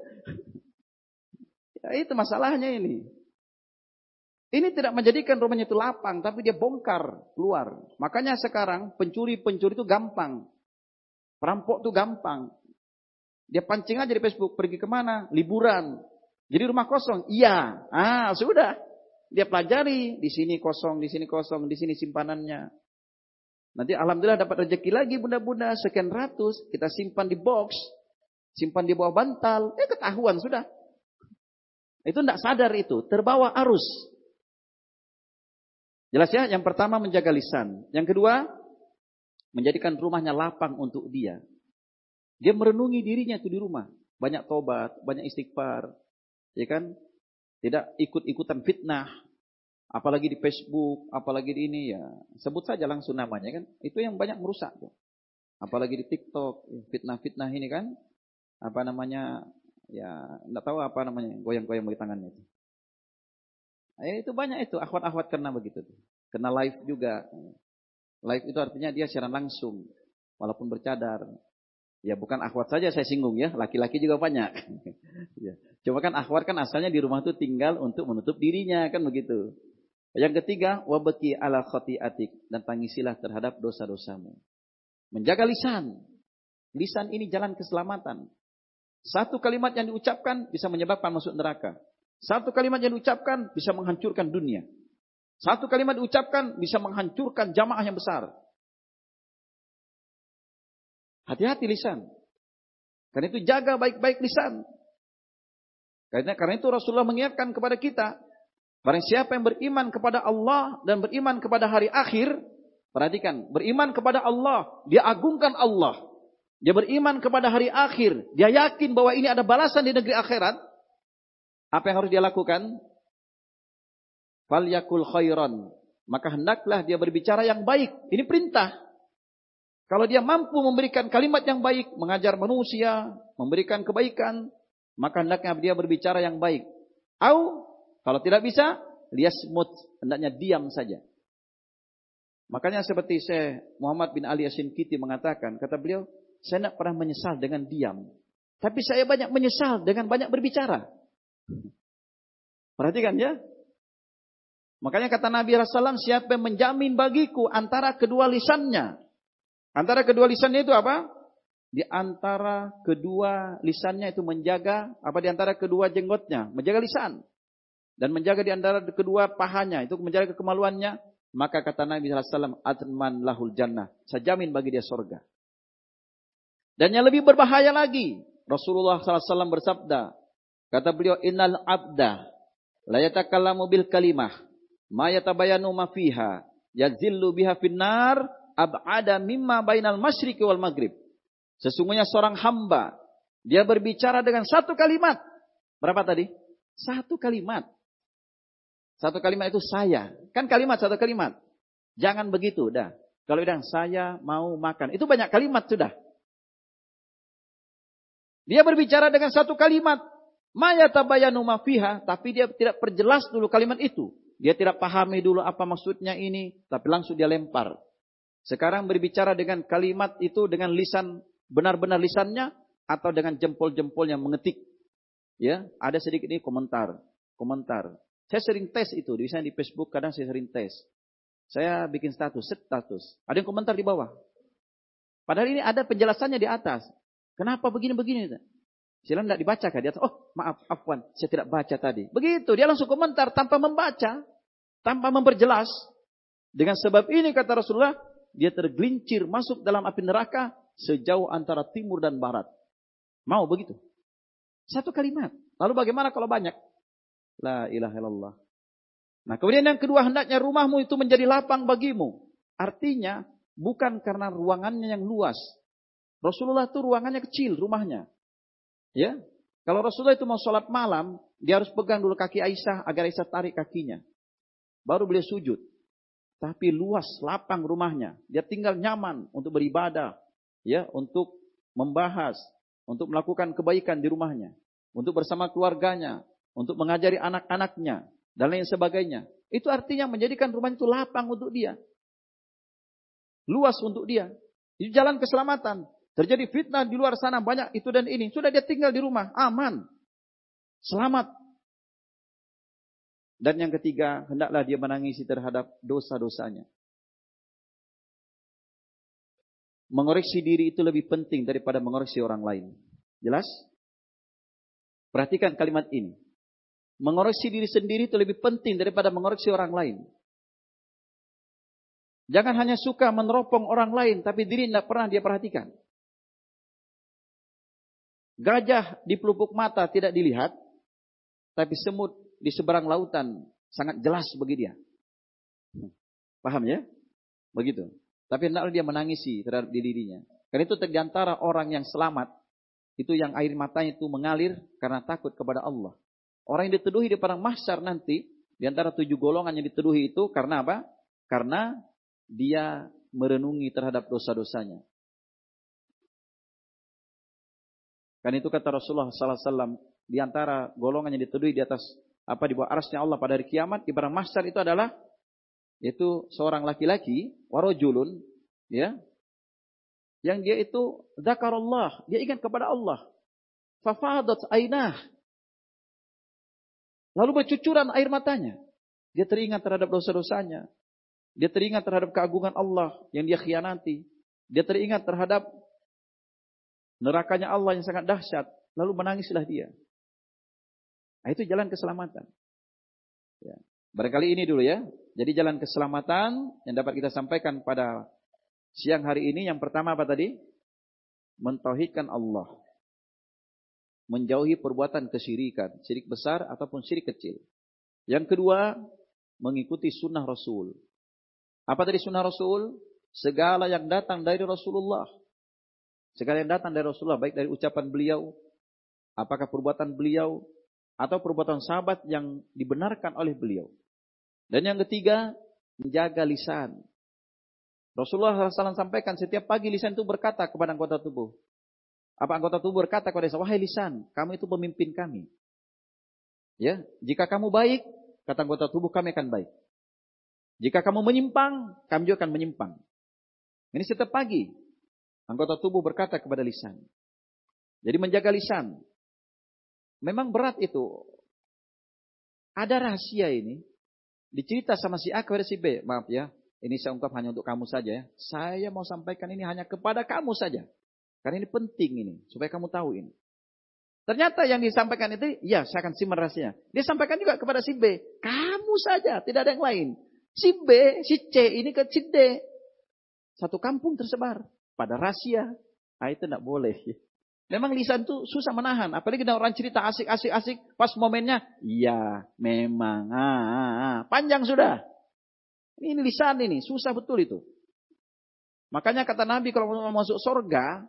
[SPEAKER 1] Ya itu masalahnya ini. Ini tidak menjadikan rumahnya itu lapang. Tapi dia bongkar keluar. Makanya sekarang pencuri-pencuri itu gampang. Perampok itu gampang. Dia pancing aja di Facebook. Pergi kemana? Liburan. Jadi rumah kosong. Iya. Sudah. Dia pelajari. Di sini kosong, di sini kosong, di sini simpanannya. Nanti alhamdulillah dapat rezeki lagi bunda-bunda. Sekian ratus. Kita simpan di box. Simpan di bawah bantal. Ketahuan sudah. Itu tidak sadar itu. Terbawa arus. Jelas ya? Yang pertama menjaga lisan. Yang kedua, menjadikan rumahnya lapang untuk dia. Dia merenungi dirinya itu di rumah. Banyak tobat, banyak istighfar. Ya kan? Tidak ikut-ikutan fitnah. Apalagi di Facebook, apalagi di ini ya. Sebut saja langsung namanya kan. Itu yang banyak merusak tuh. Apalagi di TikTok, fitnah-fitnah ini kan. Apa namanya? Ya, enggak tahu apa namanya, goyang-goyang bagi tangannya itu. Itu banyak itu, akhwat-akhwat kena begitu tuh. Kena live juga. Live itu artinya dia siaran langsung, walaupun bercadar. Ya bukan akhwat saja saya singgung ya, laki-laki juga banyak. Ya. Cuma kan akhwat kan asalnya di rumah itu tinggal untuk menutup dirinya kan begitu. Yang ketiga, wabaki ala khati'atik, dan tangisilah terhadap dosa-dosamu. Menjaga lisan. Lisan ini jalan keselamatan. Satu kalimat yang diucapkan bisa menyebabkan masuk neraka. Satu kalimat yang diucapkan bisa menghancurkan dunia. Satu kalimat diucapkan bisa menghancurkan jamaah yang besar. Hati-hati lisan. Karena itu jaga baik-baik lisan. Karena itu Rasulullah mengingatkan kepada kita. Barang siapa yang beriman kepada Allah dan beriman kepada hari akhir. Perhatikan. Beriman kepada Allah. Dia agungkan Allah. Dia beriman kepada hari akhir. Dia yakin bahwa ini ada balasan di negeri akhirat. Apa yang harus dia lakukan? Falyakul khairan. Maka hendaklah dia berbicara yang baik. Ini perintah. Kalau dia mampu memberikan kalimat yang baik, mengajar manusia, memberikan kebaikan, maka hendaknya dia berbicara yang baik. Kalau tidak bisa, liyasmut, hendaknya diam saja. Makanya seperti Syekh Muhammad bin Ali As-Sinkiti mengatakan, kata beliau, saya tidak pernah menyesal dengan diam. Tapi saya banyak menyesal dengan banyak berbicara. Perhatikan ya. Makanya kata Nabi Rasulullah SAW, siapa yang menjamin bagiku antara kedua lisannya. Antara kedua lisannya itu apa? Di antara kedua lisannya itu menjaga, di antara kedua jenggotnya, menjaga lisan. Dan menjaga di antara kedua pahanya, itu menjaga kemaluannya. Maka kata Nabi SAW, atman lahul jannah. Saya jamin bagi dia surga. Dan yang lebih berbahaya lagi, Rasulullah SAW bersabda, kata beliau, innal abda la yatakallamu bil kalimah ma yatabayanu ma fiha yazillu biha finnar ab'ada mimma bainal masyriqi wal maghrib. Sesungguhnya seorang hamba, dia berbicara dengan satu kalimat. Berapa tadi? Satu kalimat. Satu kalimat itu saya. Kan kalimat satu kalimat. Jangan begitu, dah. Kalau bilang saya mau makan, itu banyak kalimat sudah. Dia berbicara dengan satu kalimat. Ma yatabayanu ma fiha, tapi dia tidak perjelas dulu kalimat itu. Dia tidak pahami dulu apa maksudnya ini, tapi langsung dia lempar. Sekarang berbicara dengan kalimat itu dengan lisan, benar-benar lisannya, atau dengan jempol-jempolnya mengetik. Ya, ada sedikit ini komentar. Saya sering tes itu, misalnya di Facebook kadang saya sering tes. Saya bikin status. Ada yang komentar di bawah. Padahal ini ada penjelasannya di atas. Kenapa begini-begini? Silakan tidak dibaca kan di atas. Oh, maaf, afwan, saya tidak baca tadi. Begitu, dia langsung komentar tanpa membaca, tanpa memperjelas. Dengan sebab ini kata Rasulullah, dia tergelincir masuk dalam api neraka sejauh antara timur dan barat. Mau begitu? Satu kalimat. Lalu bagaimana kalau banyak? La ilaha illallah. Nah, kemudian yang kedua, hendaknya rumahmu itu menjadi lapang bagimu. Artinya, bukan karena ruangannya yang luas. Rasulullah itu ruangannya kecil, rumahnya. Ya, kalau Rasulullah itu mau sholat malam, dia harus pegang dulu kaki Aisyah agar Aisyah tarik kakinya. Baru beliau sujud. Tapi luas, lapang rumahnya. Dia tinggal nyaman untuk beribadah, ya, untuk membahas, untuk melakukan kebaikan di rumahnya, untuk bersama keluarganya, untuk mengajari anak-anaknya, dan lain sebagainya. Itu artinya menjadikan rumahnya itu lapang untuk dia. Luas untuk dia. Itu jalan keselamatan. Terjadi fitnah di luar sana banyak itu dan ini. Sudah dia tinggal di rumah. Aman. Selamat. Dan yang ketiga, hendaklah dia menangisi terhadap dosa-dosanya. Mengoreksi diri itu lebih penting daripada mengoreksi orang lain. Jelas? Perhatikan kalimat ini. Mengoreksi diri sendiri itu lebih penting daripada mengoreksi orang lain. Jangan hanya suka meneropong orang lain, tapi diri tidak pernah dia perhatikan. Gajah di pelupuk mata tidak dilihat, tapi semut di seberang lautan sangat jelas bagi dia. Paham ya? Begitu. Tapi hendaklah dia menangisi terhadap dirinya. Karena itu di antara orang yang selamat, itu yang air matanya itu mengalir karena takut kepada Allah. Orang yang dituduhi di padang mahsyar nanti, di antara 7 golongan yang dituduhi itu karena apa? Karena dia merenungi terhadap dosa-dosanya. Kan itu kata Rasulullah SAW, di antara golongan yang dituduhi di atas di bawah arasnya Allah pada hari kiamat, di padang mahsyar itu adalah itu seorang laki-laki, warajulun, ya, yang dia itu dzakarallah, dia ingat kepada Allah. Fafadat ainah. Lalu bercucuran air matanya. Dia teringat terhadap dosa-dosanya. Dia teringat terhadap keagungan Allah yang dia khianati. Dia teringat terhadap nerakanya Allah yang sangat dahsyat. Lalu menangislah dia. Nah, itu jalan keselamatan. Ya. Barangkali ini dulu ya. Jadi jalan keselamatan yang dapat kita sampaikan pada siang hari ini. Yang pertama apa tadi? Mentauhidkan Allah. Menjauhi perbuatan kesyirikan. Syirik besar ataupun syirik kecil. Yang kedua, mengikuti sunnah Rasul. Apa tadi sunnah Rasul? Segala yang datang dari Rasulullah. Segala yang datang dari Rasulullah. Baik dari ucapan beliau. Apakah perbuatan beliau. Atau perbuatan sahabat yang dibenarkan oleh beliau. Dan yang ketiga, menjaga lisan. Rasulullah SAW sampaikan setiap pagi lisan itu berkata kepada anggota tubuh. Apa anggota tubuh berkata kepada saya, wahai lisan, kamu itu pemimpin kami. Ya, jika kamu baik, kata anggota tubuh kami akan baik. Jika kamu menyimpang, kami juga akan menyimpang. Ini setiap pagi anggota tubuh berkata kepada lisan. Jadi menjaga lisan. Memang berat itu. Ada rahasia ini. Dicerita sama si A kepada si B. Maaf ya. Ini saya ungkap hanya untuk kamu saja ya. Saya mau sampaikan ini hanya kepada kamu saja. Karena ini penting ini. Supaya kamu tahu ini. Ternyata yang disampaikan itu, ya saya akan simpan rahasianya. Dia sampaikan juga kepada si B. Kamu saja, tidak ada yang lain. Si B, si C ini ke si D. Satu kampung tersebar. Pada rahasia. Nah itu tidak boleh. Memang lisan itu susah menahan. Apalagi ada orang cerita asik. Pas momennya, iya memang. Panjang sudah. Ini lisan ini, susah betul itu. Makanya kata Nabi kalau mau masuk surga,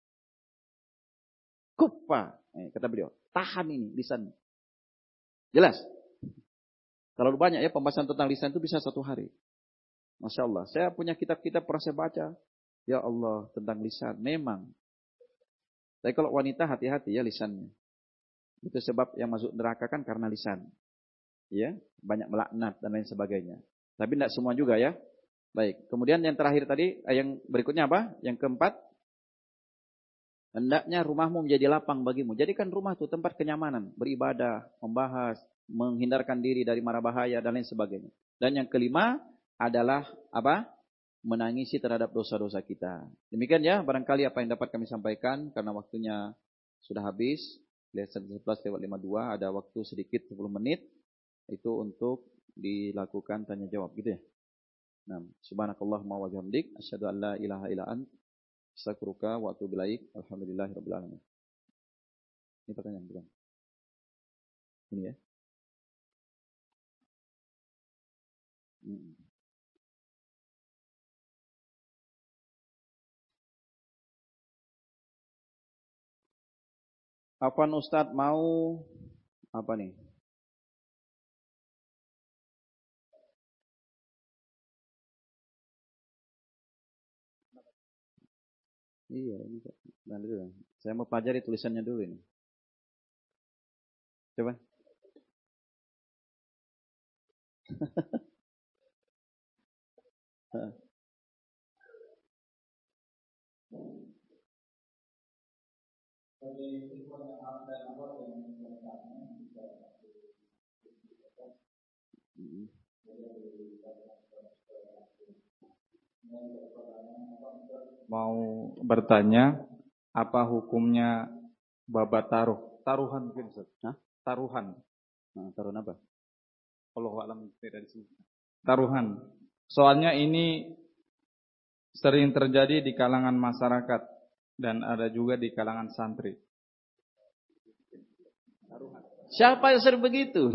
[SPEAKER 1] kufa. Kata beliau, tahan ini lisan. Jelas? Terlalu banyak ya pembahasan tentang lisan itu bisa 1 hari. Masya Allah. Saya punya kitab-kitab pernah saya baca. Ya Allah tentang lisan. Memang. Tapi kalau wanita hati-hati ya lisannya. Itu sebab yang masuk neraka kan karena lisan. Ya, banyak melaknat dan lain sebagainya. Tapi tidak semua juga ya. Baik, kemudian yang terakhir tadi, yang berikutnya apa? Yang keempat, hendaknya rumahmu menjadi lapang bagimu. Jadikan rumah itu tempat kenyamanan, beribadah, membahas, menghindarkan diri dari mara bahaya dan lain sebagainya. Dan yang kelima adalah apa? Menangisi terhadap dosa-dosa kita. Demikian ya, barangkali apa yang dapat kami sampaikan karena waktunya sudah habis. Lihat 11:52, ada waktu sedikit 10 menit itu untuk dilakukan tanya jawab gitu ya. Nah, subhanakallahumma wa bihamdik asyhadu an la ilaha illa ant astaghfiruka wa atubu ilaik. Alhamdulillahirabbil alamin. Ini pertanyaan bukan? Ini ya. Afwan Ustadz mau apa nih? Iya, ini nah, dulu. Saya mau pelajari tulisannya dulu ini. Coba.
[SPEAKER 2] Mau bertanya, apa hukumnya babat taruh? Taruhan mungkin, Ustaz.
[SPEAKER 1] Hah?
[SPEAKER 2] Taruhan.
[SPEAKER 1] Nah, taruhan apa?
[SPEAKER 2] Allahu a'lam tidak disebut. Taruhan. Soalnya ini sering terjadi di kalangan masyarakat dan ada juga di kalangan santri.
[SPEAKER 1] Siapa yang sering begitu?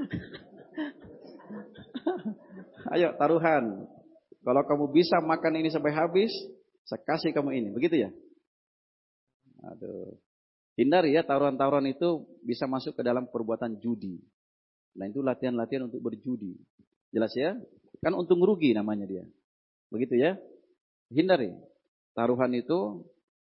[SPEAKER 1] Ayo taruhan. Kalau kamu bisa makan ini sampai habis, saya kasih kamu ini. Begitu ya? Aduh. Hindari ya taruhan-taruhan itu bisa masuk ke dalam perbuatan judi. Nah itu latihan-latihan untuk berjudi. Jelas ya? Kan untung rugi namanya dia. Begitu ya? Hindari. Taruhan itu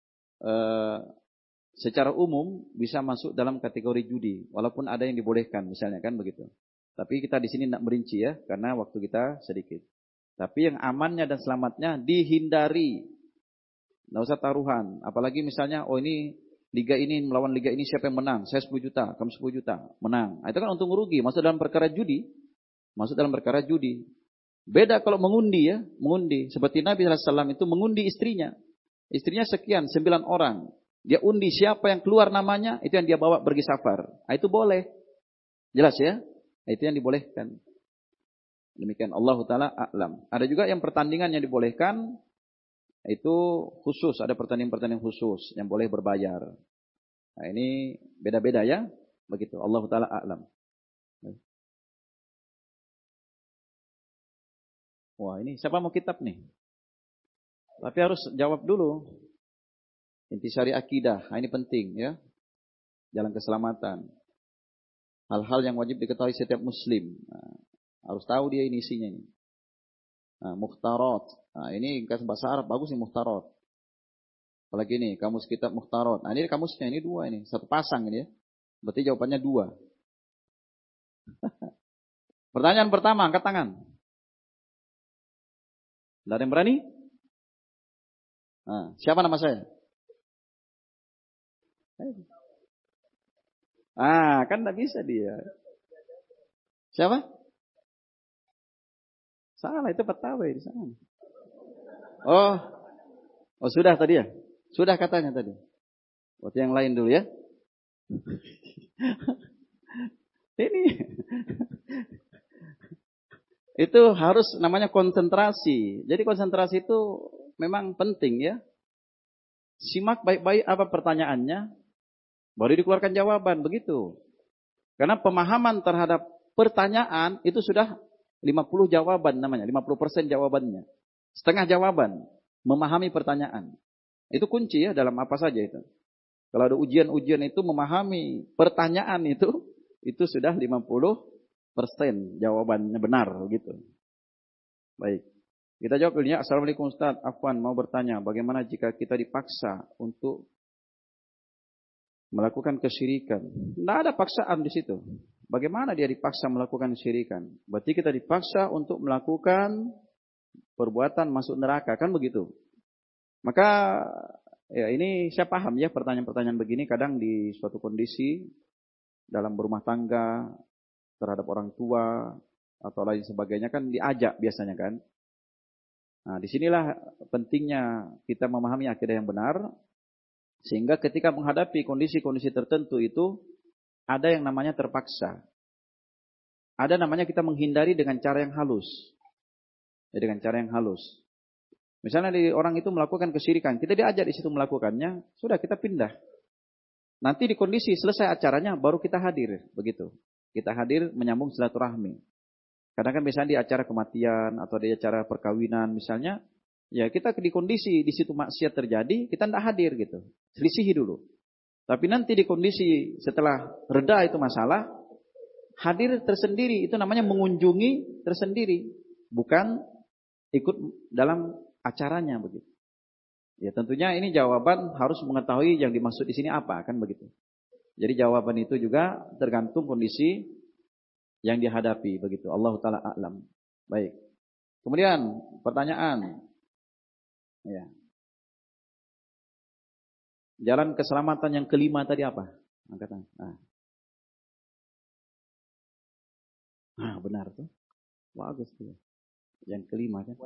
[SPEAKER 1] secara umum bisa masuk dalam kategori judi. Walaupun ada yang dibolehkan misalnya kan begitu. Tapi kita di sini tidak merinci ya. Karena waktu kita sedikit. Tapi yang amannya dan selamatnya dihindari. Nggak usah taruhan. Apalagi misalnya, oh ini liga ini melawan liga ini siapa yang menang? Saya 10 juta, kamu 10 juta. Menang. Nah, itu kan untung rugi. Masuk dalam perkara judi. Masuk dalam perkara judi. Beda kalau mengundi ya. Mengundi. Seperti Nabi SAW itu mengundi istrinya. Istrinya sekian, 9 orang. Dia undi siapa yang keluar namanya, itu yang dia bawa pergi safar. Nah, itu boleh. Jelas ya? Nah, itu yang dibolehkan. Demikian Allah Ta'ala a'lam. Ada juga yang pertandingan yang dibolehkan itu khusus, ada pertandingan-pertandingan khusus yang boleh berbayar. Nah, ini beda-beda ya. Begitu. Allah Ta'ala a'lam. Wah, ini siapa mau kitab nih? Tapi harus jawab dulu. Intisari akidah. Nah, ini penting ya. Jalan keselamatan. Hal-hal yang wajib diketahui setiap muslim. Nah, harus tahu dia ini isinya ini. Nah, mukhtarat. Nah, ini bahasa Arab bagus nih mukhtarat. Apalagi ini kamus kitab mukhtarat. Nah, ini kamusnya ini 2 ini, satu pasang ini ya. Berarti jawabannya 2. Pertanyaan pertama, angkat tangan. Tidak ada yang berani? Nah, siapa nama saya? Kan tidak bisa dia. Siapa? Salah, itu Petawai di sana. Oh, sudah tadi ya? Sudah katanya tadi. Buat yang lain dulu ya. Ini itu harus namanya konsentrasi. Jadi konsentrasi itu memang penting ya. Simak baik-baik apa pertanyaannya, baru dikeluarkan jawaban, begitu. Karena pemahaman terhadap pertanyaan itu sudah 50 jawaban namanya, 50% jawabannya. Setengah jawaban, memahami pertanyaan. Itu kunci ya dalam apa saja itu. Kalau ada ujian-ujian itu memahami pertanyaan itu sudah 50% jawabannya benar gitu. Baik. Kita jawab dulu ya. Assalamualaikum Ustaz. Afwan mau bertanya, bagaimana jika kita dipaksa untuk melakukan kesyirikan? Tidak ada paksaan di situ. Bagaimana dia dipaksa melakukan kesyirikan? Berarti kita dipaksa untuk melakukan perbuatan masuk neraka, kan begitu? Maka ya ini saya paham ya pertanyaan-pertanyaan begini kadang di suatu kondisi dalam berumah tangga terhadap orang tua atau lain sebagainya kan diajak biasanya kan. Nah, disinilah pentingnya kita memahami akidah yang benar, sehingga ketika menghadapi kondisi-kondisi tertentu itu ada yang namanya terpaksa. Ada namanya kita menghindari dengan cara yang halus. Ya, dengan cara yang halus. Misalnya orang itu melakukan kesyirikan, kita diajak di situ melakukannya, sudah kita pindah. Nanti di kondisi selesai acaranya baru kita hadir, begitu. Kita hadir menyambung silaturahmi. Kadang kan misalnya di acara kematian atau di acara perkawinan misalnya, ya kita di kondisi di situ maksiat terjadi, kita tidak hadir gitu. Selisihi dulu. Tapi nanti di kondisi setelah reda itu masalah, hadir tersendiri, itu namanya mengunjungi tersendiri, bukan ikut dalam acaranya begitu. Ya tentunya ini jawaban harus mengetahui yang dimaksud di sini apa, kan begitu. Jadi jawaban itu juga tergantung kondisi yang dihadapi begitu. Allah taala a'lam. Baik. Kemudian pertanyaan. Ya. Jalan keselamatan yang kelima tadi apa? Angkatan. Benar tuh. Bagus tuh. Yang kelima kan?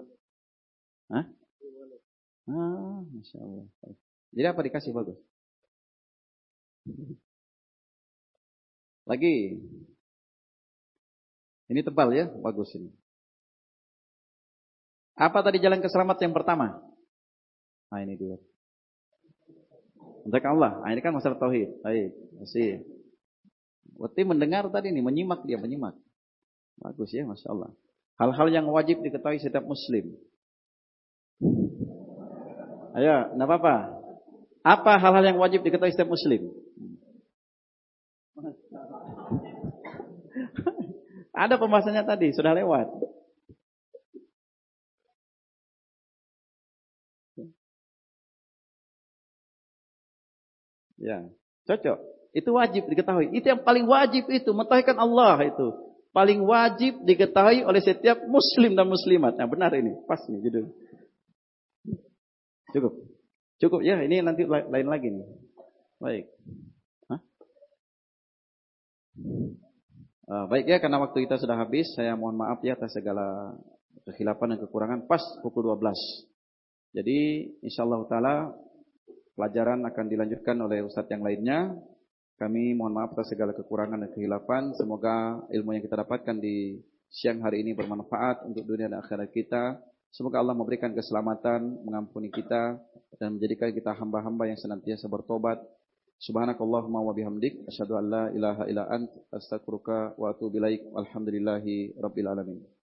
[SPEAKER 1] Masya Allah. Jadi apa dikasih bagus? Lagi. Ini tebal ya, bagus ini. Apa tadi jalan keselamatan yang pertama? Ini dua. Untuk Allah. Ini kan masalah tauhid. Baik, masih. Berarti mendengar tadi nih, menyimak dia, menyimak. Bagus ya, Masya Allah. Hal-hal yang wajib diketahui setiap muslim. Ayo, enggak apa-apa. Apa hal-hal yang wajib diketahui setiap muslim? Ada pembahasannya tadi, sudah lewat. Ya, cocok. Itu wajib diketahui. Itu yang paling wajib itu, mentauhidkan Allah itu. Paling wajib diketahui oleh setiap muslim dan muslimat. Nah, benar ini, pas nih judul. Cukup. Cukup ya, ini nanti lain lagi nih. Baik. Baik ya, karena waktu kita sudah habis, saya mohon maaf ya atas segala kekhilafan dan kekurangan. Pas pukul 12. Jadi insyaallah taala pelajaran akan dilanjutkan oleh ustadz yang lainnya. Kami mohon maaf atas segala kekurangan dan kekhilafan. Semoga ilmu yang kita dapatkan di siang hari ini bermanfaat untuk dunia dan akhirat kita. Semoga Allah memberikan keselamatan, mengampuni kita dan menjadikan kita hamba-hamba yang senantiasa bertobat. Subhanakallahumma wa bihamdik asyhadu an la ilaha illa ant astaghfiruka wa atubu ilaik. Walhamdulillahi rabbil alamin.